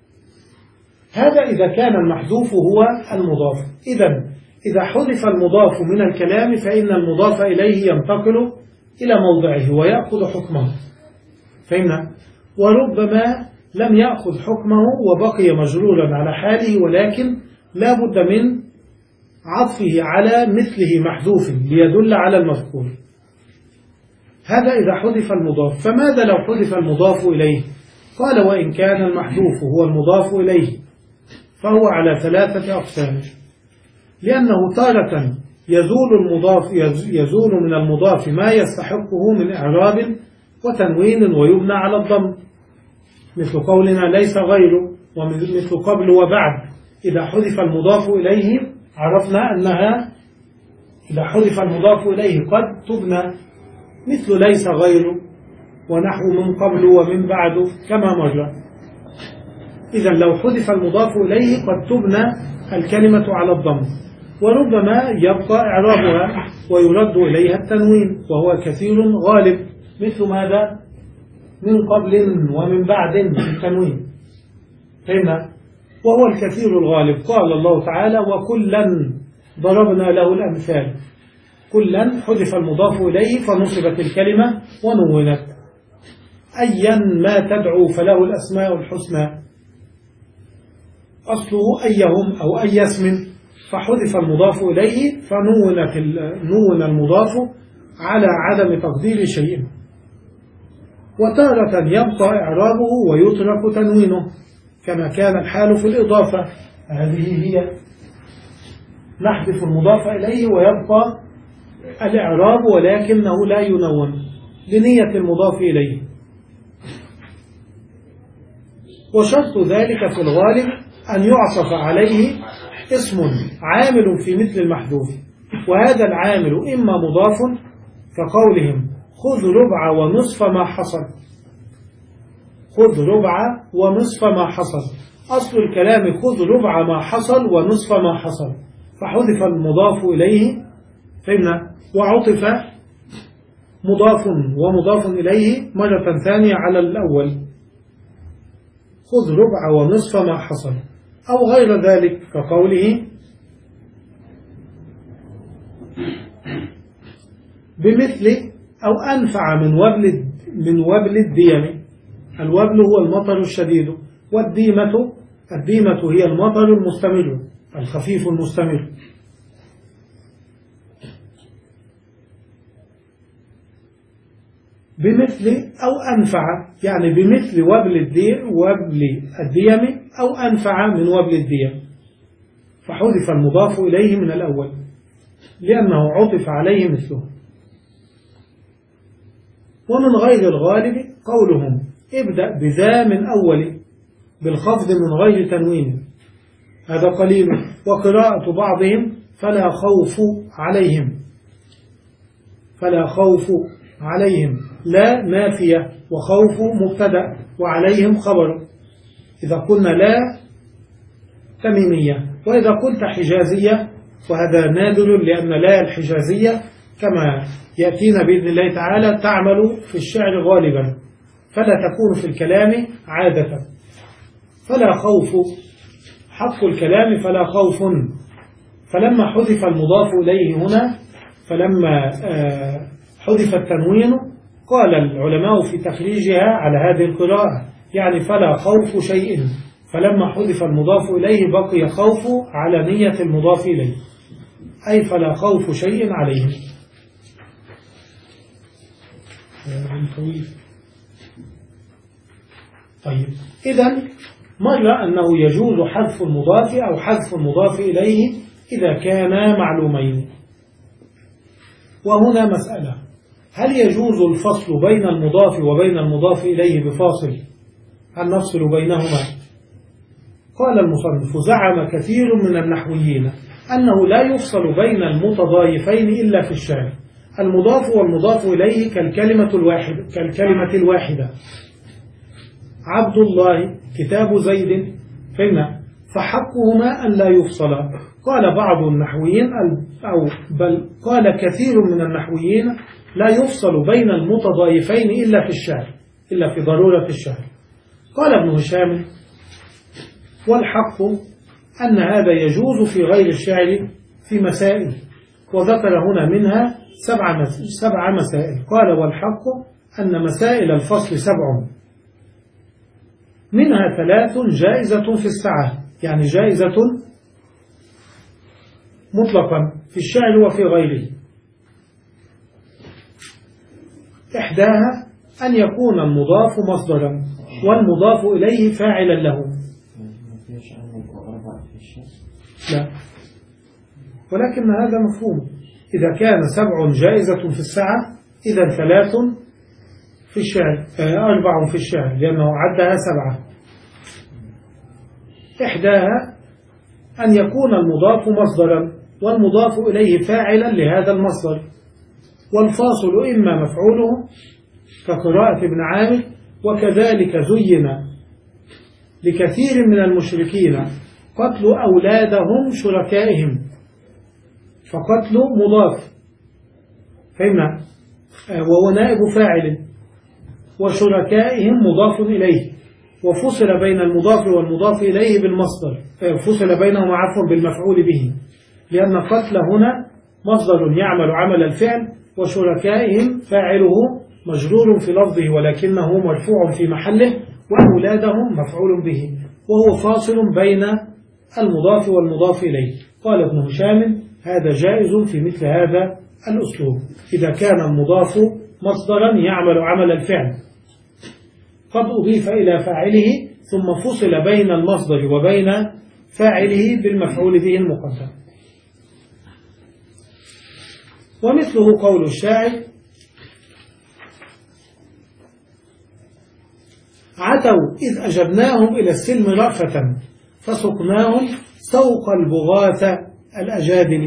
هذا إذا كان المحذوف هو المضاف. إذن إذا حذف المضاف من الكلام فإن المضاف إليه ينتقل إلى موضعه ويأخذ حكمه. فهمنا؟ وربما لم يأخذ حكمه وبقي مجرورا على حاله، ولكن لا بد من عطفه على مثله محذوف ليدل على المذكور. هذا إذا حذف المضاف. فماذا لو حذف المضاف إليه؟ قال وإن كان المحذوف هو المضاف إليه فهو على ثلاثة أقسام، لأنه تارة يزول المضاف يزول من المضاف ما يستحقه من إعراب وتنوين ويبنى على الضم، مثل قولنا ليس غيره، ومثل قبل وبعد. إذا حذف المضاف إليه عرفنا أنها إذا حذف المضاف إليه قد تبنى، مثل ليس غيره ونحو من قبل ومن بعد كما مر. إذا لو حذف المضاف إليه قد تبنى الكلمة على الضم، وربما يبقى إعرابها ويرد إليها التنوين، وهو كثير غالب، مثل ماذا؟ من قبل ومن بعد التنوين. فهمنا؟ وهو الكثير الغالب. قال الله تعالى وكلا ضربنا له الأمثال. كلا حذف المضاف إليه فنصبت الكلمة ونونت. أيا ما تدعو فله الأسماء الحسنى، أصله أيهم أو أي اسم، فحذف المضاف إليه فنونت نون المضاف على عدم تقدير شيء. وتارة يبقى إعرابه ويترك تنوينه كما كان الحال في الإضافة. هذه هي نحذف المضاف إليه ويبقى الإعراب ولكنه لا ينون لنية المضاف إليه. وشرط ذلك في الغالب أن يعطف عليه اسم عامل في مثل المحذوف، وهذا العامل إما مضاف كقولهم خذ ربع ونصف ما حصل، خذ ربع ونصف ما حصل، أصل الكلام خذ ربع ما حصل ونصف ما حصل، فحذف المضاف إليه. فهمنا؟ وعطف مضاف ومضاف إليه مرة ثانية على الأول، خذ ربع ونصف ما حصل، أو غير ذلك كقوله بمثل أو أنفع من وبل من وبل الديم. الوبل هو المطر الشديد، والديمة الديمة هي المطر المستمر الخفيف المستمر. بمثل أو أنفع، يعني بمثل وبل الدي وبل الديم أو أنفع من وبل الديم، فحذف المضاف إليه من الأول لأنه عطف عليه مثله. ومن غير الغالب قولهم ابدأ بذا من أول بالخفض من غير تنوين، هذا قليل. وقراءة بعضهم فلا خوف عليهم، فلا خوف عليهم لا نافية وخوف مبتدأ وعليهم خبر، إذا قلنا لا تميمية. وإذا قلت حجازية وهذا نادر لأن لا الحجازية كما يأتينا بإذن الله تعالى تعمل في الشعر غالبا فلا تكون في الكلام عادة. فلا خوف حق الكلام فلا خوف، فلما حذف المضاف إليه هنا فلما حذف التنوين قال العلماء في تخريجها على هذه القراءة يعني فلا خوف شيء، فلما حذف المضاف إليه بقي خوف على نية المضاف إليه، أي فلا خوف شيء عليهم. طيب إذن مر أنه يجوز حذف المضاف أو حذف المضاف إليه إذا كانا معلومين. وهنا مسألة، هل يجوز الفصل بين المضاف وبين المضاف إليه بفاصل؟ هل نفصل بينهما؟ قال المصنف زعم كثير من النحويين أنه لا يفصل بين المتضايفين إلا في الشعر، المضاف والمضاف إليه كالكلمة الواحدة كالكلمة الواحدة، عبد الله كتاب زيد، فإن فحقهما أن لا يفصل. قال بعض النحويين أو بل قال كثير من النحويين لا يفصل بين المتضايفين إلا في الشعر، إلا في ضرورة الشعر. قال ابن هشام والحق أن هذا يجوز في غير الشعر في مسائل، وذكر هنا منها سبع سبع مسائل. قال والحق أن مسائل الفصل سبع، منها ثلاث جائزة في السعة، يعني جائزة مطلقا في الشعر وفي غيره. إحداها أن يكون المضاف مصدرا والمضاف إليه فاعلا له. لا، ولكن هذا مفهوم، إذا كان سبع جائزة في السعة إذا ثلاث في الشعر، أربع في الشعر لأنه عدها سبعة. إحداها أن يكون المضاف مصدرا والمضاف إليه فاعلا لهذا المصدر، والفاصل إما مفعوله كقراءة ابن عامر. وكذلك زين لكثير من المشركين قتل أولادهم شركائهم، فقتل مضاف فهمنا وهو نائب فاعل، وشركائهم مضاف إليه، وفصل بين المضاف والمضاف إليه بالمصدر، فصل بينهما عفوا بالمفعول به، لأن قتل هنا مصدر يعمل عمل الفعل، وشركائهم فاعله مجرور في لفظه ولكنه مرفوع في محله، وأولادهم مفعول به، وهو فاصل بين المضاف والمضاف إليه. قال ابن هشام هذا جائز في مثل هذا الأسلوب إذا كان المضاف مصدرا يعمل عمل الفعل قد أضيف إلى فاعله ثم فصل بين المصدر وبين فاعله بالمفعول به المقدم. ومثله قول الشاعر عتوا إذ أجبناهم إلى السلم رأفة فسقناهم سوق البغاث الأجادل.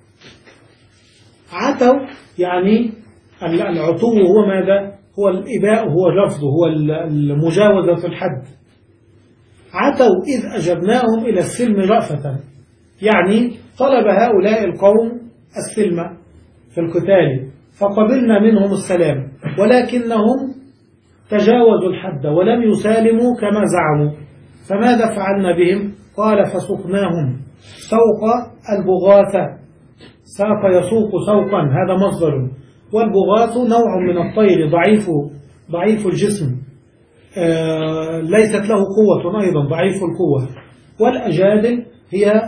عتوا يعني العتو هو ماذا؟ هو الإباء، هو الرفض، هو المجاوزة الحد. عتوا إذ أجبناهم إلى السلم رأفة، يعني طلب هؤلاء القوم السلم في القتال فقبلنا منهم السلام، ولكنهم تجاوزوا الحد ولم يسالموا كما زعموا، فماذا فعلنا بهم؟ قال فسقناهم سوق البغاث. ساق يسوق سوقا، هذا مصدر، والبغاث نوع من الطير ضعيف ضعيف الجسم، آه ليست له قوة، أيضا ضعيف القوة. والأجادل هي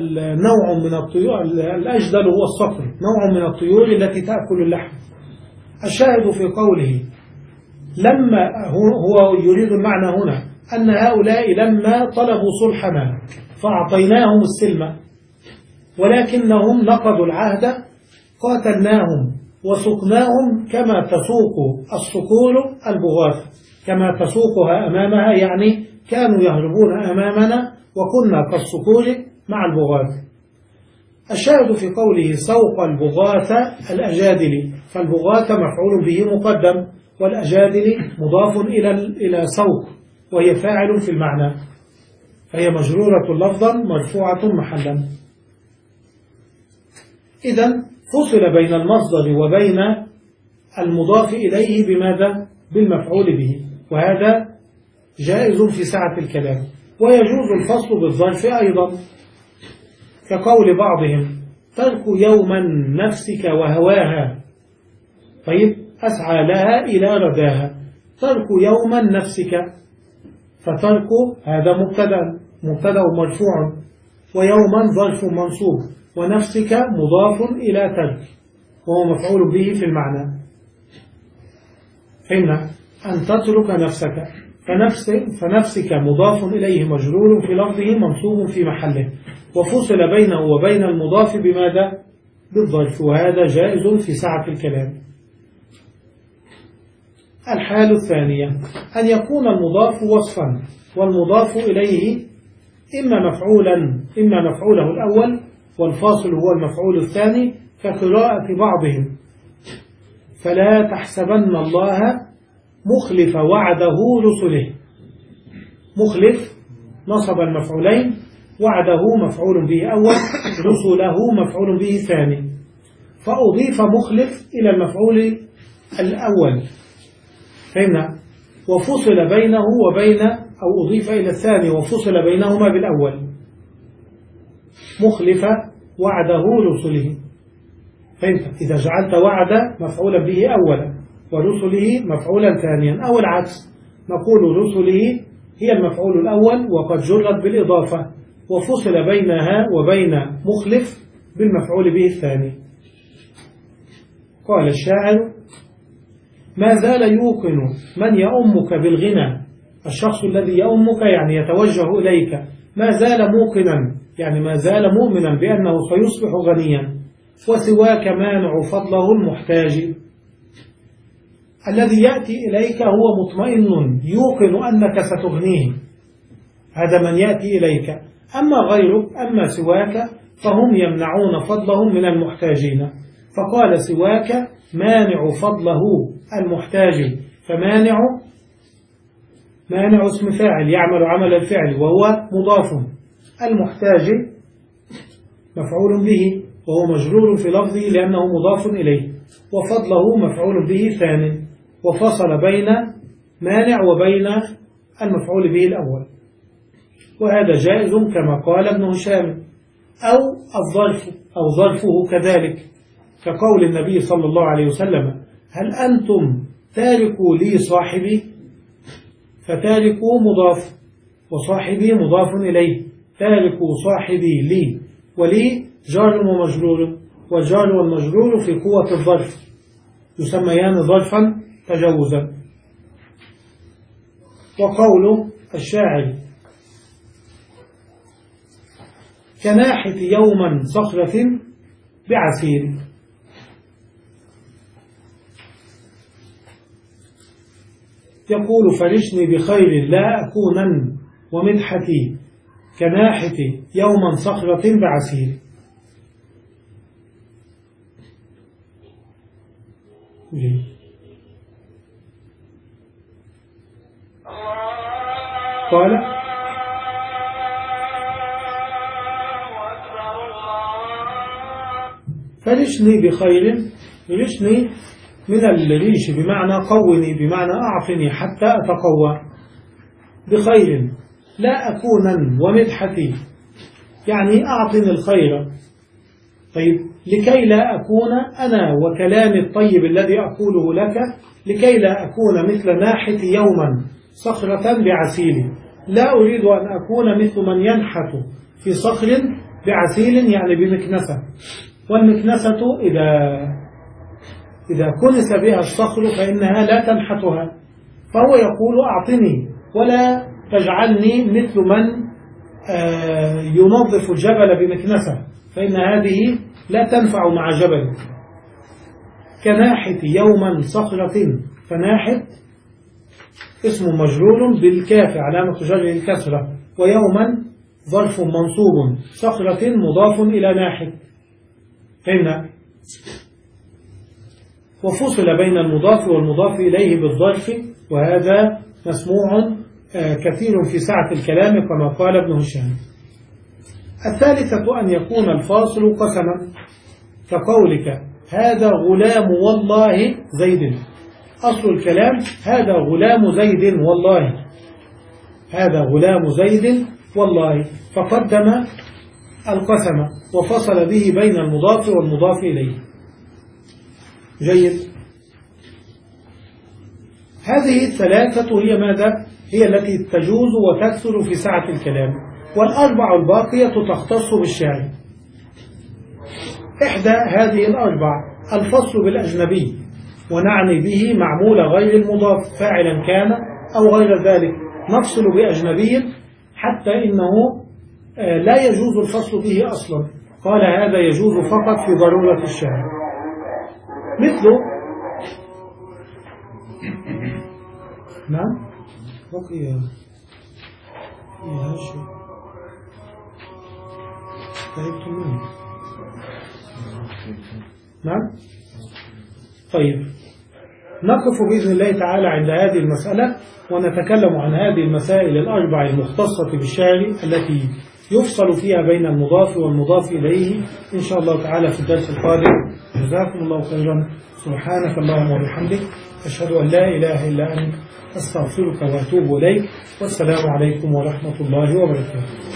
النوع من الطيور، الأجدل هو الصقر، نوع من الطيور التي تأكل اللحم. الشاهد في قوله لما هو يريد المعنى هنا أن هؤلاء لما طلبوا صلحنا فأعطيناهم السلم ولكنهم نقضوا العهد قاتلناهم وسقناهم كما تسوق الصقور البغاث، كما تسوقها أمامها، يعني كانوا يهربون أمامنا وكنا كالصقور مع البغاث. الشاهد في قوله سوق البغاث الأجادل، فالبغاث مفعول به مقدم والأجادل مضاف إلى إلى سوق وهي فاعل في المعنى، فهي مجرورة لفظا مرفوعة محلا. إذن فصل بين المصدر وبين المضاف إليه بماذا؟ بالمفعول به، وهذا جائز في سعة الكلام. ويجوز الفصل بالظرف أيضا، كقول بعضهم ترك يوما نفسك وهواها، طيب أسعى لها إلى رداها، ترك يوما نفسك، فترك هذا مبتدأ مبتدأ مرفوع، ويوما ظرف منصوب، ونفسك مضاف إلى ترك وهو مفعول به في المعنى. فهمنا أن تترك نفسك، فنفس فنفسك مضاف إليه مجرور في لفظه منصوب في محله، وفصل بينه وبين المضاف بماذا؟ بالظرف، وهذا جائز في سعة الكلام. الحال الثانية أن يكون المضاف وصفا والمضاف إليه إما مفعولا إما مفعوله الأول والفاصل هو المفعول الثاني، كقراءة بعضهم فلا تحسبن الله مخلف وعده رسله. مخلف نصب المفعولين، وعده مفعول به أول، رسله مفعول به ثاني، فأضيف مخلف إلى المفعول الأول، فهمنا؟ وفصل بينه وبين أو أضيف إلى الثاني وفصل بينهما بالأول، مخلف وعده رسله، فهمت؟ إذا جعلت وعد مفعولا به أولا ورسله مفعولا ثانيا، أو العكس، نقول رسله هي المفعول الأول وقد جرت بالإضافة، وفصل بينها وبين مخلف بالمفعول به الثاني. قال الشاعر ما زال يوقن من يؤمك بالغنى، الشخص الذي يؤمك يعني يتوجه إليك، ما زال موقنا يعني ما زال مؤمنا بأنه سيصبح غنيا، وسواك مانع فضله المحتاج. الذي يأتي إليك هو مطمئن يوقن أنك ستغنيه، هذا من يأتي إليك. أما غيرك أما سواك فهم يمنعون فضلهم من المحتاجين، فقال سواك مانع فضله المحتاج، فمانع مانع اسم فاعل يعمل عمل الفعل وهو مضاف، المحتاج مفعول به وهو مجرور في لفظه لأنه مضاف إليه، وفضله مفعول به ثاني، وفصل بين مانع وبين المفعول به الأول، وهذا جائز كما قال ابن هشام. أو الظرف أو ظرفه كذلك، كقول النبي صلى الله عليه وسلم هل أنتم تاركوا لي صاحبي، فتاركوا مضاف وصاحبي مضاف إليه، تاركوا صاحبي لي، ولي جار ومجرور، والجار والمجرور في قوة الظرف يسميان ظرفا تجوزا. وقول الشاعر كناحت يوما صخرة بعسير، يقول فرشني بخير لا أكونن ومدحتي كناحت يوما صخرة بعسير. قال فرشني بخير، رشني من الريش بمعنى قوني، بمعنى أعطني حتى أتقوى، بخير لا أكونن ومدحتي يعني أعطني الخير. طيب لكي لا أكون أنا وكلامي الطيب الذي أقوله لك، لكي لا أكون مثل ناحت يوما صخرة بعسيل، لا أريد أن أكون مثل من ينحت في صخر بعسيل يعني بمكنسة، والمكنسة إذا إذا كنس بها الصخر فإنها لا تنحتها، فهو يقول أعطني ولا تجعلني مثل من ينظف الجبل بمكنسة، فإن هذه لا تنفع مع جبل. كناحت يوما صخرة، فناحت اسم مجرور بالكاف علامة جره الكسرة، ويوما ظرف منصوب، صخرة مضاف إلى ناحت. فهمنا؟ وفصل بين المضاف والمضاف إليه بالظرف، وهذا مسموع كثير في سعة الكلام كما قال ابن هشام. الثالثة أن يكون الفاصل قسما، كقولك هذا غلام والله زيد. أصل الكلام هذا غلام زيد والله، هذا غلام زيد والله، فقدم القسم وفصل به بين المضاف والمضاف إليه. جيد. هذه الثلاثة هي ماذا؟ هي التي تجوز وتكثر في سعة الكلام، والأربع الباقية تختص بالشعر. إحدى هذه الأربع الفصل بالأجنبي، ونعني به معمول غير المضاف فاعلا كان أو غير ذلك، نفصل بأجنبي حتى إنه لا يجوز الفصل به أصلا، قال هذا يجوز فقط في ضرورة الشعر. مثل نعم بقي فيها شيء تعبتم منه. نعم. طيب نقف بإذن الله تعالى عند هذه المسألة، ونتكلم عن هذه المسائل الأربع المختصة بالشعر التي يفصل فيها بين المضاف والمضاف إليه إن شاء الله تعالى في الدرس القادم. جزاكم الله خيرا. سبحانك اللهم وبحمدك، أشهد أن لا إله إلا أنت، أستغفرك وأتوب إليك، والسلام عليكم ورحمة الله وبركاته.